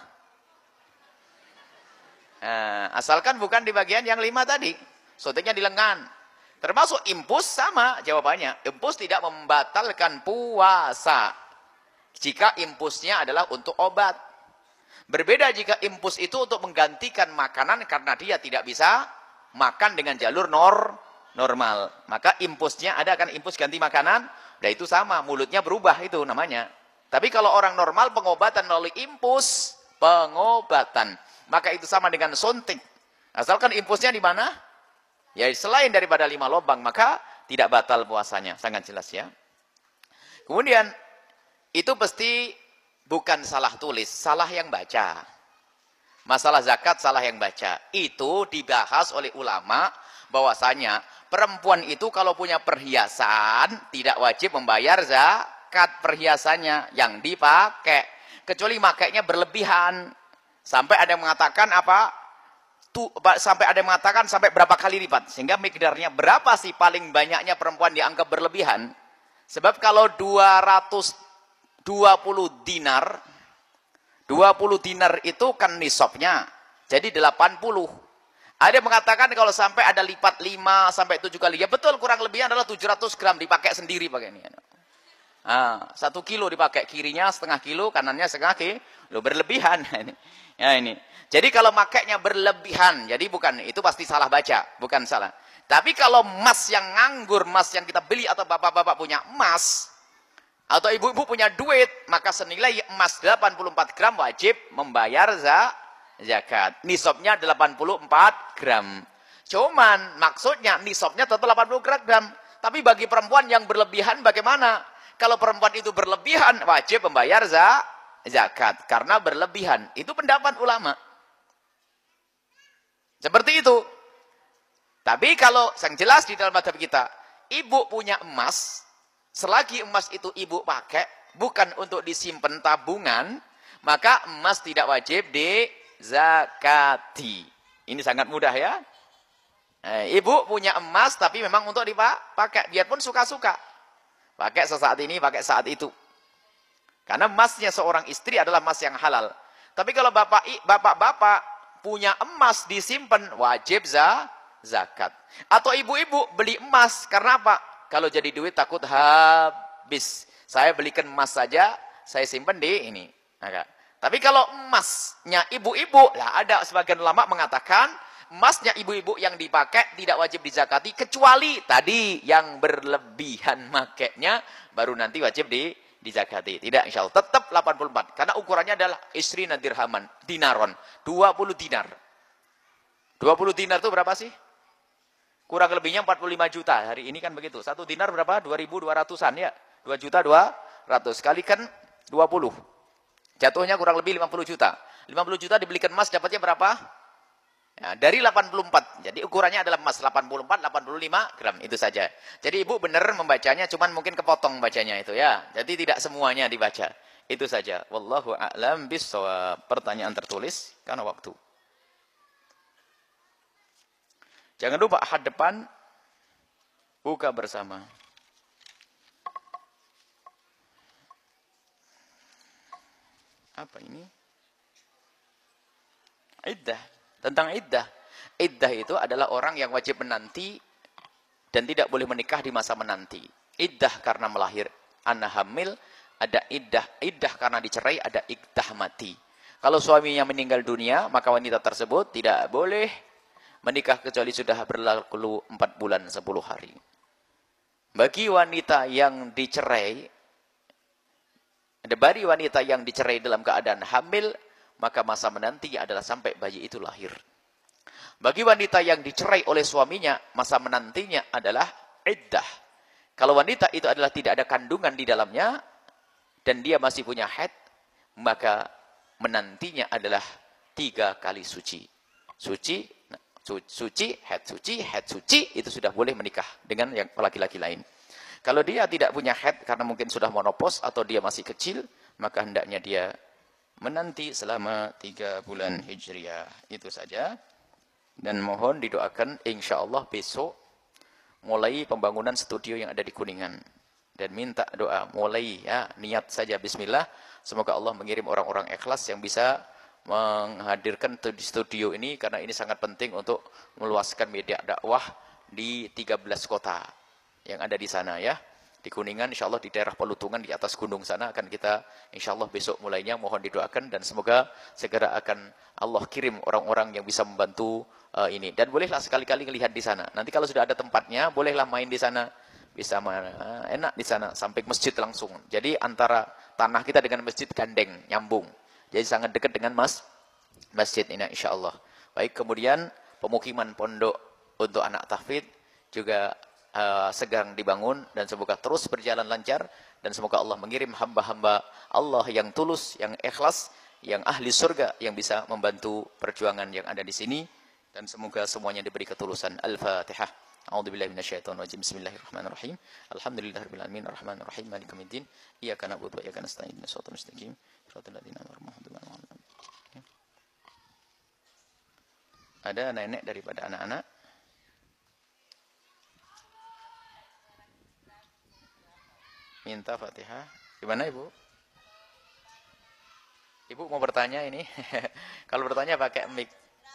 Nah, asalkan bukan di bagian yang lima tadi. Suntiknya di lengan. Termasuk impus sama jawabannya. Impus tidak membatalkan puasa. Jika impusnya adalah untuk obat. Berbeda jika impus itu untuk menggantikan makanan karena dia tidak bisa makan dengan jalur nor normal. Maka impusnya ada kan impus ganti makanan. Dan itu sama. Mulutnya berubah itu namanya. Tapi kalau orang normal pengobatan melalui impus. Pengobatan. Maka itu sama dengan suntik. Asalkan impusnya di mana? Ya selain daripada lima lubang. Maka tidak batal puasanya. Sangat jelas ya. Kemudian. Itu pasti bukan salah tulis. Salah yang baca. Masalah zakat salah yang baca. Itu dibahas oleh ulama. Bahwasanya perempuan itu kalau punya perhiasan. Tidak wajib membayar zakat perhiasannya. Yang dipakai. Kecuali makainya berlebihan. Sampai ada yang mengatakan apa? Tu, sampai ada yang mengatakan sampai berapa kali lipat. Sehingga mikdarnya berapa sih paling banyaknya perempuan dianggap berlebihan? Sebab kalau dua ratus dua puluh dinar, dua puluh dinar itu kan nisabnya. Jadi delapan puluh. Ada yang mengatakan kalau sampai ada lipat lima sampai tujuh kali. Ya betul, kurang lebihnya adalah tujuh ratus gram dipakai sendiri pakai ini. Nah, satu kilo dipakai kirinya setengah kilo, kanannya setengah kilo. Loh, berlebihan. Ya ini. Jadi kalau makainya berlebihan, jadi bukan, itu pasti salah baca, bukan salah. Tapi kalau emas yang nganggur, emas yang kita beli atau bapak-bapak punya emas, atau ibu-ibu punya duit, maka senilai emas delapan puluh empat gram wajib membayar zakat. Nisabnya delapan puluh empat gram. Cuman maksudnya nisabnya tetap delapan puluh gram. Tapi bagi perempuan yang berlebihan bagaimana? Kalau perempuan itu berlebihan wajib membayar zakat karena berlebihan. Itu pendapat ulama. Seperti itu. Tapi kalau yang jelas di dalam mazhab kita, ibu punya emas, selagi emas itu ibu pakai, bukan untuk disimpan tabungan, maka emas tidak wajib dizakati. Ini sangat mudah ya. Eh, ibu punya emas, tapi memang untuk dipakai, biarpun suka-suka. Pakai sesaat ini, pakai saat itu. Karena emasnya seorang istri adalah emas yang halal. Tapi kalau bapak bapak-bapak punya emas disimpan, wajib za, zakat. Atau ibu-ibu beli emas, karena apa? Kalau jadi duit takut habis. Saya belikan emas saja, saya simpan di ini. Nah, tapi kalau emasnya ibu-ibu, lah ada sebagian ulama mengatakan, emasnya ibu-ibu yang dipakai tidak wajib dizakati, kecuali tadi yang berlebihan makainya, baru nanti wajib di, dizakati. Tidak, insya Allah. Tetap delapan puluh empat. Karena ukurannya adalah istri dirhaman, dinaron. dua puluh dinar. dua puluh dinar itu berapa sih? Kurang lebihnya empat puluh lima juta. Hari ini kan begitu. Satu dinar berapa? dua ribu dua ratusan ya. dua juta dua ratus. Kalikan dua puluh. Jatuhnya kurang lebih lima puluh juta. lima puluh juta dibelikan emas dapatnya berapa? Ya, dari delapan puluh empat. Jadi ukurannya adalah emas delapan puluh empat, delapan puluh lima gram. Itu saja. Jadi ibu benar membacanya, cuman mungkin kepotong bacanya itu ya. Jadi tidak semuanya dibaca. Itu saja. Wallahu a'lam bishawab. Pertanyaan tertulis karena waktu. Jangan lupa ahad depan buka bersama. Apa ini? Iddah. Tentang iddah. Iddah itu adalah orang yang wajib menanti dan tidak boleh menikah di masa menanti. Iddah karena melahir anak hamil, ada iddah. Iddah karena dicerai, ada iddah mati. Kalau suaminya meninggal dunia, maka wanita tersebut tidak boleh menikah kecuali sudah berlalu empat bulan sepuluh hari. Bagi wanita yang dicerai, bagi wanita yang dicerai dalam keadaan hamil, maka masa menanti adalah sampai bayi itu lahir. Bagi wanita yang dicerai oleh suaminya, masa menantinya adalah iddah. Kalau wanita itu adalah tidak ada kandungan di dalamnya, dan dia masih punya haid, maka menantinya adalah tiga kali suci. Suci, suci, head suci, head suci, itu sudah boleh menikah dengan yang laki-laki lain. Kalau dia tidak punya head karena mungkin sudah menopause atau dia masih kecil, maka hendaknya dia menanti selama tiga bulan Hijriah. Itu saja. Dan mohon didoakan insya Allah besok mulai pembangunan studio yang ada di Kuningan. Dan minta doa, mulai ya, niat saja bismillah. Semoga Allah mengirim orang-orang ikhlas yang bisa menghadirkan studio ini, karena ini sangat penting untuk meluaskan media dakwah di tiga belas kota yang ada di sana ya. Di Kuningan, insya Allah di daerah Pelutungan, di atas gunung sana akan kita insya Allah besok mulainya. Mohon didoakan dan semoga segera akan Allah kirim orang-orang yang bisa membantu uh, ini. Dan bolehlah sekali-kali melihat di sana. Nanti kalau sudah ada tempatnya, bolehlah main di sana. Bisa mana, enak di sana sampai masjid langsung. Jadi antara tanah kita dengan masjid gandeng, nyambung. Jadi sangat dekat dengan mas, masjid ini insya Allah. Baik, kemudian pemukiman pondok untuk anak tahfidz juga uh, sedang dibangun dan semoga terus berjalan lancar dan semoga Allah mengirim hamba-hamba Allah yang tulus, yang ikhlas, yang ahli surga yang bisa membantu perjuangan yang ada di sini dan semoga semuanya diberi ketulusan. Al-Fatihah. A'udzubillahi minasyaitonir rajim. Bismillahirrahmanirrahim. Alhamdulillahirabbil alamin arrahmanir rahim maliki yaumiddin. Iyyaka na'budu wa iyyaka nasta'in. Ihdinas siratal mustaqim. Shiratal ladzina an'amta 'alaihim. Ada nenek daripada anak-anak? Minta Fatihah. Gimana Ibu? Ibu mau bertanya ini? Kalau bertanya pakai mic.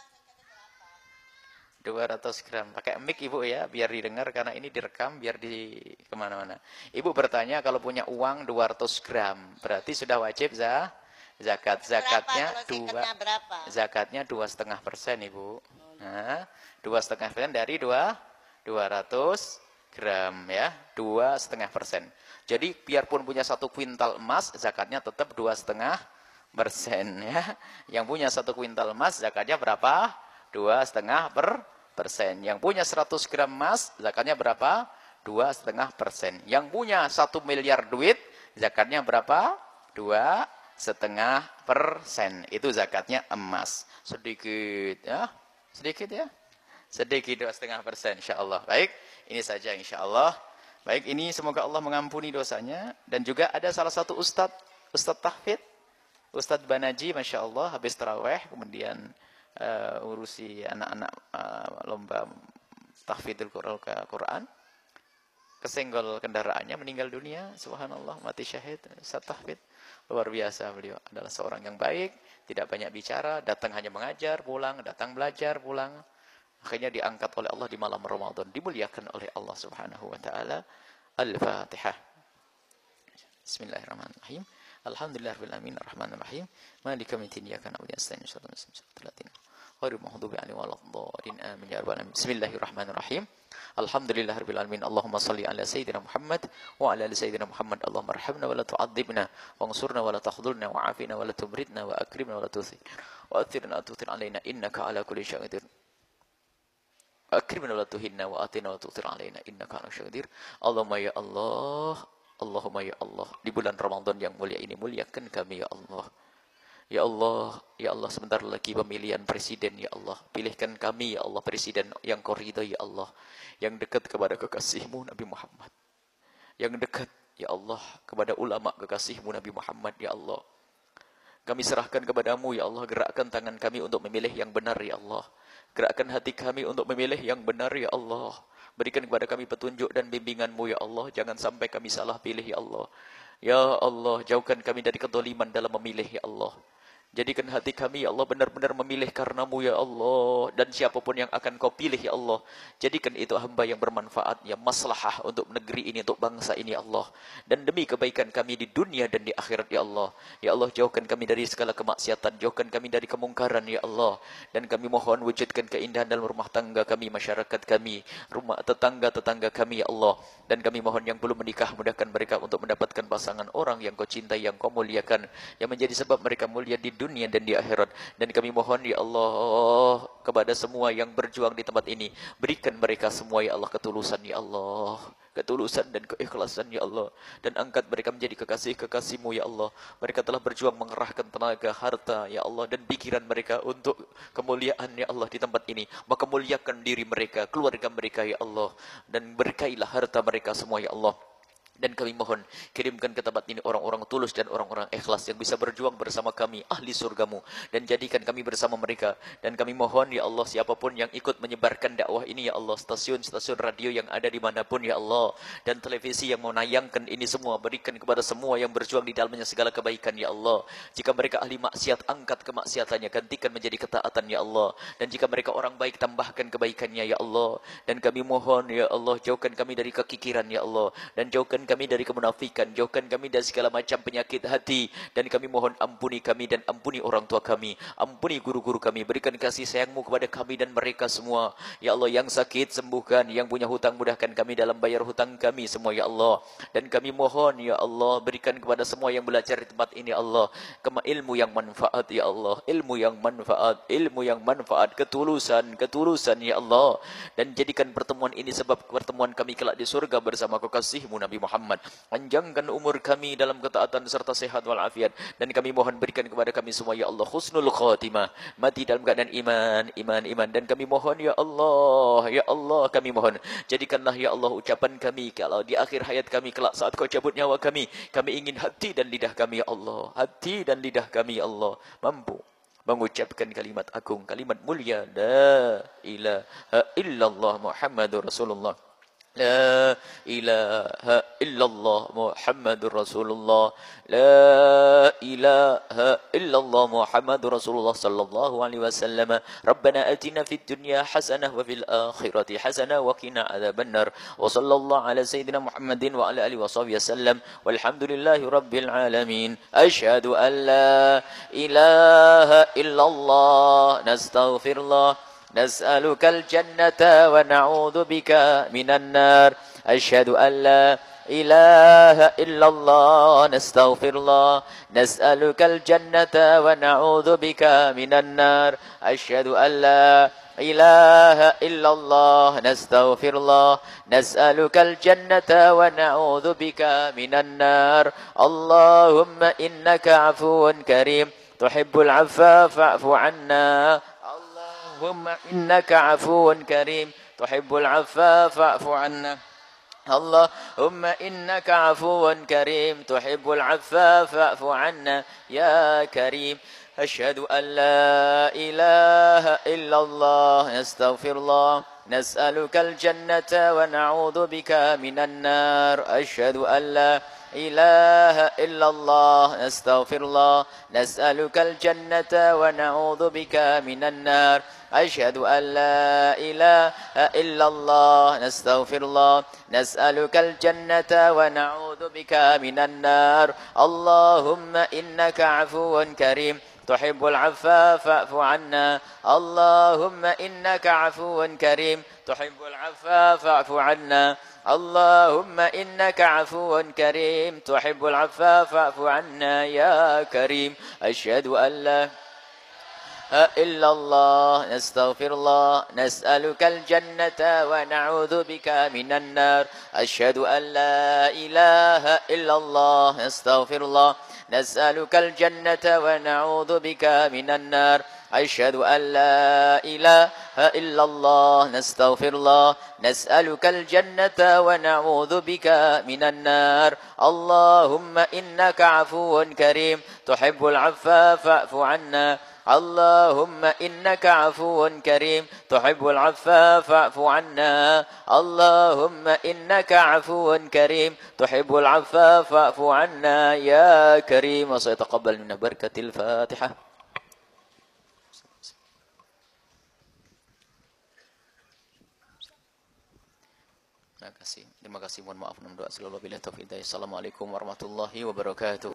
dua ratus gram. Pakai mic Ibu ya, biar didengar karena ini direkam biar di kemana-mana. Ibu bertanya kalau punya uang dua ratus gram, berarti sudah wajib za, zakat. Zakatnya dua, zakatnya dua setengah persen Ibu. Nah, dua setengah persen dari dua, dua ratus gram ya, dua setengah persen. Jadi biarpun punya satu kuintal emas, zakatnya tetap dua setengah persen ya. Yang punya satu kuintal emas, zakatnya berapa? Dua setengah per persen. Yang punya seratus gram emas, zakatnya berapa? Dua setengah persen. Yang punya satu miliar duit, zakatnya berapa? Dua setengah persen. Itu zakatnya emas. Sedikit ya, sedikit ya, sedikit dua setengah persen. Insya Allah. Baik, ini saja insya Allah. Baik, ini semoga Allah mengampuni dosanya. Dan juga ada salah satu ustadz, ustadz tahfidz, Ustadz Banaji, masya Allah, habis taraweh, kemudian Uh, urusi anak-anak uh, lomba tahfidzul Quran, kesenggol kendaraannya, meninggal dunia, subhanallah, mati syahid. Ustadz tahfidz luar biasa, beliau adalah seorang yang baik, tidak banyak bicara, datang hanya mengajar, pulang, datang belajar, pulang, akhirnya diangkat oleh Allah di malam Ramadan, dimuliakan oleh Allah subhanahu wa ta'ala. Al-Fatihah. Bismillahirrahmanirrahim. Alhamdulillahirabbil alamin arrahmanir rahim maliki yaumiddin iyyaka na'budu wa iyyaka nasta'in ihdinas siratal ladzina ghairil maghdubi 'alaihim waladdallin amin ya rabbal alamin. Bismillahirrahmanirrahim. Alhamdulillahirabbil alamin. Allahumma shalli ala sayyidina Muhammad wa ala ali sayyidina Muhammad. Allahumma arhamna wa la tu'adzibna wansurna wa la takhdhulna wa 'afina wa la tumritna wa akrimna wa la tuthir wa athirna wa tuthir alaina innaka ala kulli syai'in qadir. Akrimna wa la tuhinna wa atina wa tuthir alaina innaka ala syai'in qadir. Allahumma ya Allah, Allahumma ya Allah, di bulan Ramadan yang mulia ini muliakan kami ya Allah. Ya Allah, ya Allah, sebentar lagi pemilihan presiden ya Allah. Pilihkan kami ya Allah presiden yang kau ridha ya Allah, yang dekat kepada kekasihmu Nabi Muhammad, yang dekat ya Allah kepada ulama kekasihmu Nabi Muhammad ya Allah. Kami serahkan kepadamu ya Allah, gerakkan tangan kami untuk memilih yang benar ya Allah. Gerakkan hati kami untuk memilih yang benar ya Allah. Berikan kepada kami petunjuk dan bimbingan-Mu ya Allah. Jangan sampai kami salah pilih ya Allah. Ya Allah, jauhkan kami dari kedoliman dalam memilih ya Allah. Jadikan hati kami ya Allah benar-benar memilih karena-Mu ya Allah. Dan siapapun yang akan Kau pilih ya Allah, jadikan itu hamba yang bermanfaat, yang maslahah untuk negeri ini, untuk bangsa ini ya Allah. Dan demi kebaikan kami di dunia dan di akhirat ya Allah. Ya Allah, jauhkan kami dari segala kemaksiatan, jauhkan kami dari kemungkaran ya Allah. Dan kami mohon wujudkan keindahan dalam rumah tangga kami, masyarakat kami, rumah tetangga-tetangga kami ya Allah. Dan kami mohon yang belum menikah, mudahkan mereka untuk mendapatkan pasangan orang yang Kau cintai, yang Kau muliakan, yang menjadi sebab mereka mulia di dunia dan di akhirat. Dan kami mohon ya Allah kepada semua yang berjuang di tempat ini, berikan mereka semua ya Allah ketulusan ya Allah, ketulusan dan keikhlasan ya Allah, dan angkat mereka menjadi kekasih-kekasih-Mu ya Allah. Mereka telah berjuang mengerahkan tenaga, harta ya Allah, dan pikiran mereka untuk kemuliaan ya Allah di tempat ini. Maka muliakan diri mereka, keluarga mereka ya Allah, dan berkailah harta mereka semua ya Allah. Dan kami mohon, kirimkan ke tempat ini orang-orang tulus dan orang-orang ikhlas yang bisa berjuang bersama kami, ahli surgamu. Dan jadikan kami bersama mereka. Dan kami mohon, ya Allah, siapapun yang ikut menyebarkan dakwah ini, ya Allah, stasiun-stasiun radio yang ada dimanapun, ya Allah, dan televisi yang menayangkan ini semua, berikan kepada semua yang berjuang di dalamnya segala kebaikan, ya Allah. Jika mereka ahli maksiat, angkat kemaksiatannya, gantikan menjadi ketaatan, ya Allah. Dan jika mereka orang baik, tambahkan kebaikannya, ya Allah. Dan kami mohon, ya Allah, jauhkan kami dari kekikiran, ya Allah. Dan jauhkan kami dari kemunafikan, jauhkan kami dari segala macam penyakit hati, dan kami mohon ampuni kami dan ampuni orang tua kami, ampuni guru-guru kami, berikan kasih sayang-Mu kepada kami dan mereka semua ya Allah. Yang sakit sembuhkan, yang punya hutang mudahkan kami dalam bayar hutang kami semua ya Allah. Dan kami mohon ya Allah, berikan kepada semua yang belajar di tempat ini Allah, kema ilmu yang manfaat ya Allah, ilmu yang manfaat, ilmu yang manfaat, ketulusan, ketulusan ya Allah. Dan jadikan pertemuan ini sebab pertemuan kami kelak di surga bersama kekasih-Mu Nabi Muhammad. Panjangkan umur kami dalam ketaatan serta sehat walafiat. Dan kami mohon berikan kepada kami semua ya Allah husnul khatimah, mati dalam keadaan iman, iman, iman. Dan kami mohon ya Allah, ya Allah, kami mohon jadikanlah ya Allah ucapan kami kalau di akhir hayat kami kelak saat Kau cabut nyawa kami, kami ingin hati dan lidah kami ya Allah, hati dan lidah kami ya Allah mampu mengucapkan kalimat agung, kalimat mulia, la ilaha illallah Muhammadur Rasulullah. لا إله إلا الله محمد رسول الله. لا إله إلا الله محمد رسول الله صلى الله عليه وسلم. ربنا آتنا في الدنيا حسنة وفي الآخرة حسنة وقنا عذاب النار. وصلى الله على سيدنا محمد وعلى آله وصحبه وسلم. والحمد لله رب العالمين. أشهد أن لا إله إلا الله. نستغفر الله. نسألك الجنة ونعوذ بك من النار. أشهد أن لا إله إلا الله. نستغفر الله. نسألك الجنة ونعوذ بك من النار. أشهد أن لا إله إلا الله. نستغفر الله. نسألك الجنة ونعوذ بك من النار. اللهم إنك عفو كريم تحب العفو فاعف عنا. اللهم إنك عفو كريم تحب العفو فاعف عنا. اللهم إنك عفو كريم تحب العفو فاعف عنا يا كريم. أشهد أن لا إله إلا الله. نستغفر الله. نسألك الجنة ونعوذ بك من النار. أشهد أن لا إله إلا الله. نستغفر الله. نسألك الجنة ونعوذ بك من النار. أشهد أن لا إله إلا الله. نستغفر الله. نسألك الجنة ونعوذ بك من النار. اللهم إنك عفو كريم تحب العفو فاعف عنا. اللهم إنك عفو كريم تحب العفو فاعف عنا. اللهم إنك عفو كريم تحب العفو فاعف عنا يا كريم. أشهد أن لا إلا الله. نستغفر الله. نسألك الجنة ونعوذ بك من النار. أشهد أن لا إله إلا الله. نستغفر الله. نسألك الجنة ونعوذ بك من النار. أشهد أن لا إله إلا الله. نستغفر الله. نسألك الجنة ونعوذ بك من النار. اللهم إنك عفو كريم تحب العفو فاعف عنا. اللهم إنك عفو كريم تحب العفو فاعف عنا. اللهم إنك عفو كريم تحب العفو فاعف عنا يا كريم. وسيتقبل منا بركة الفاتحة. Terima kasih. Terima kasih. Mohon maaf. Assalamualaikum warahmatullahi wabarakatuh.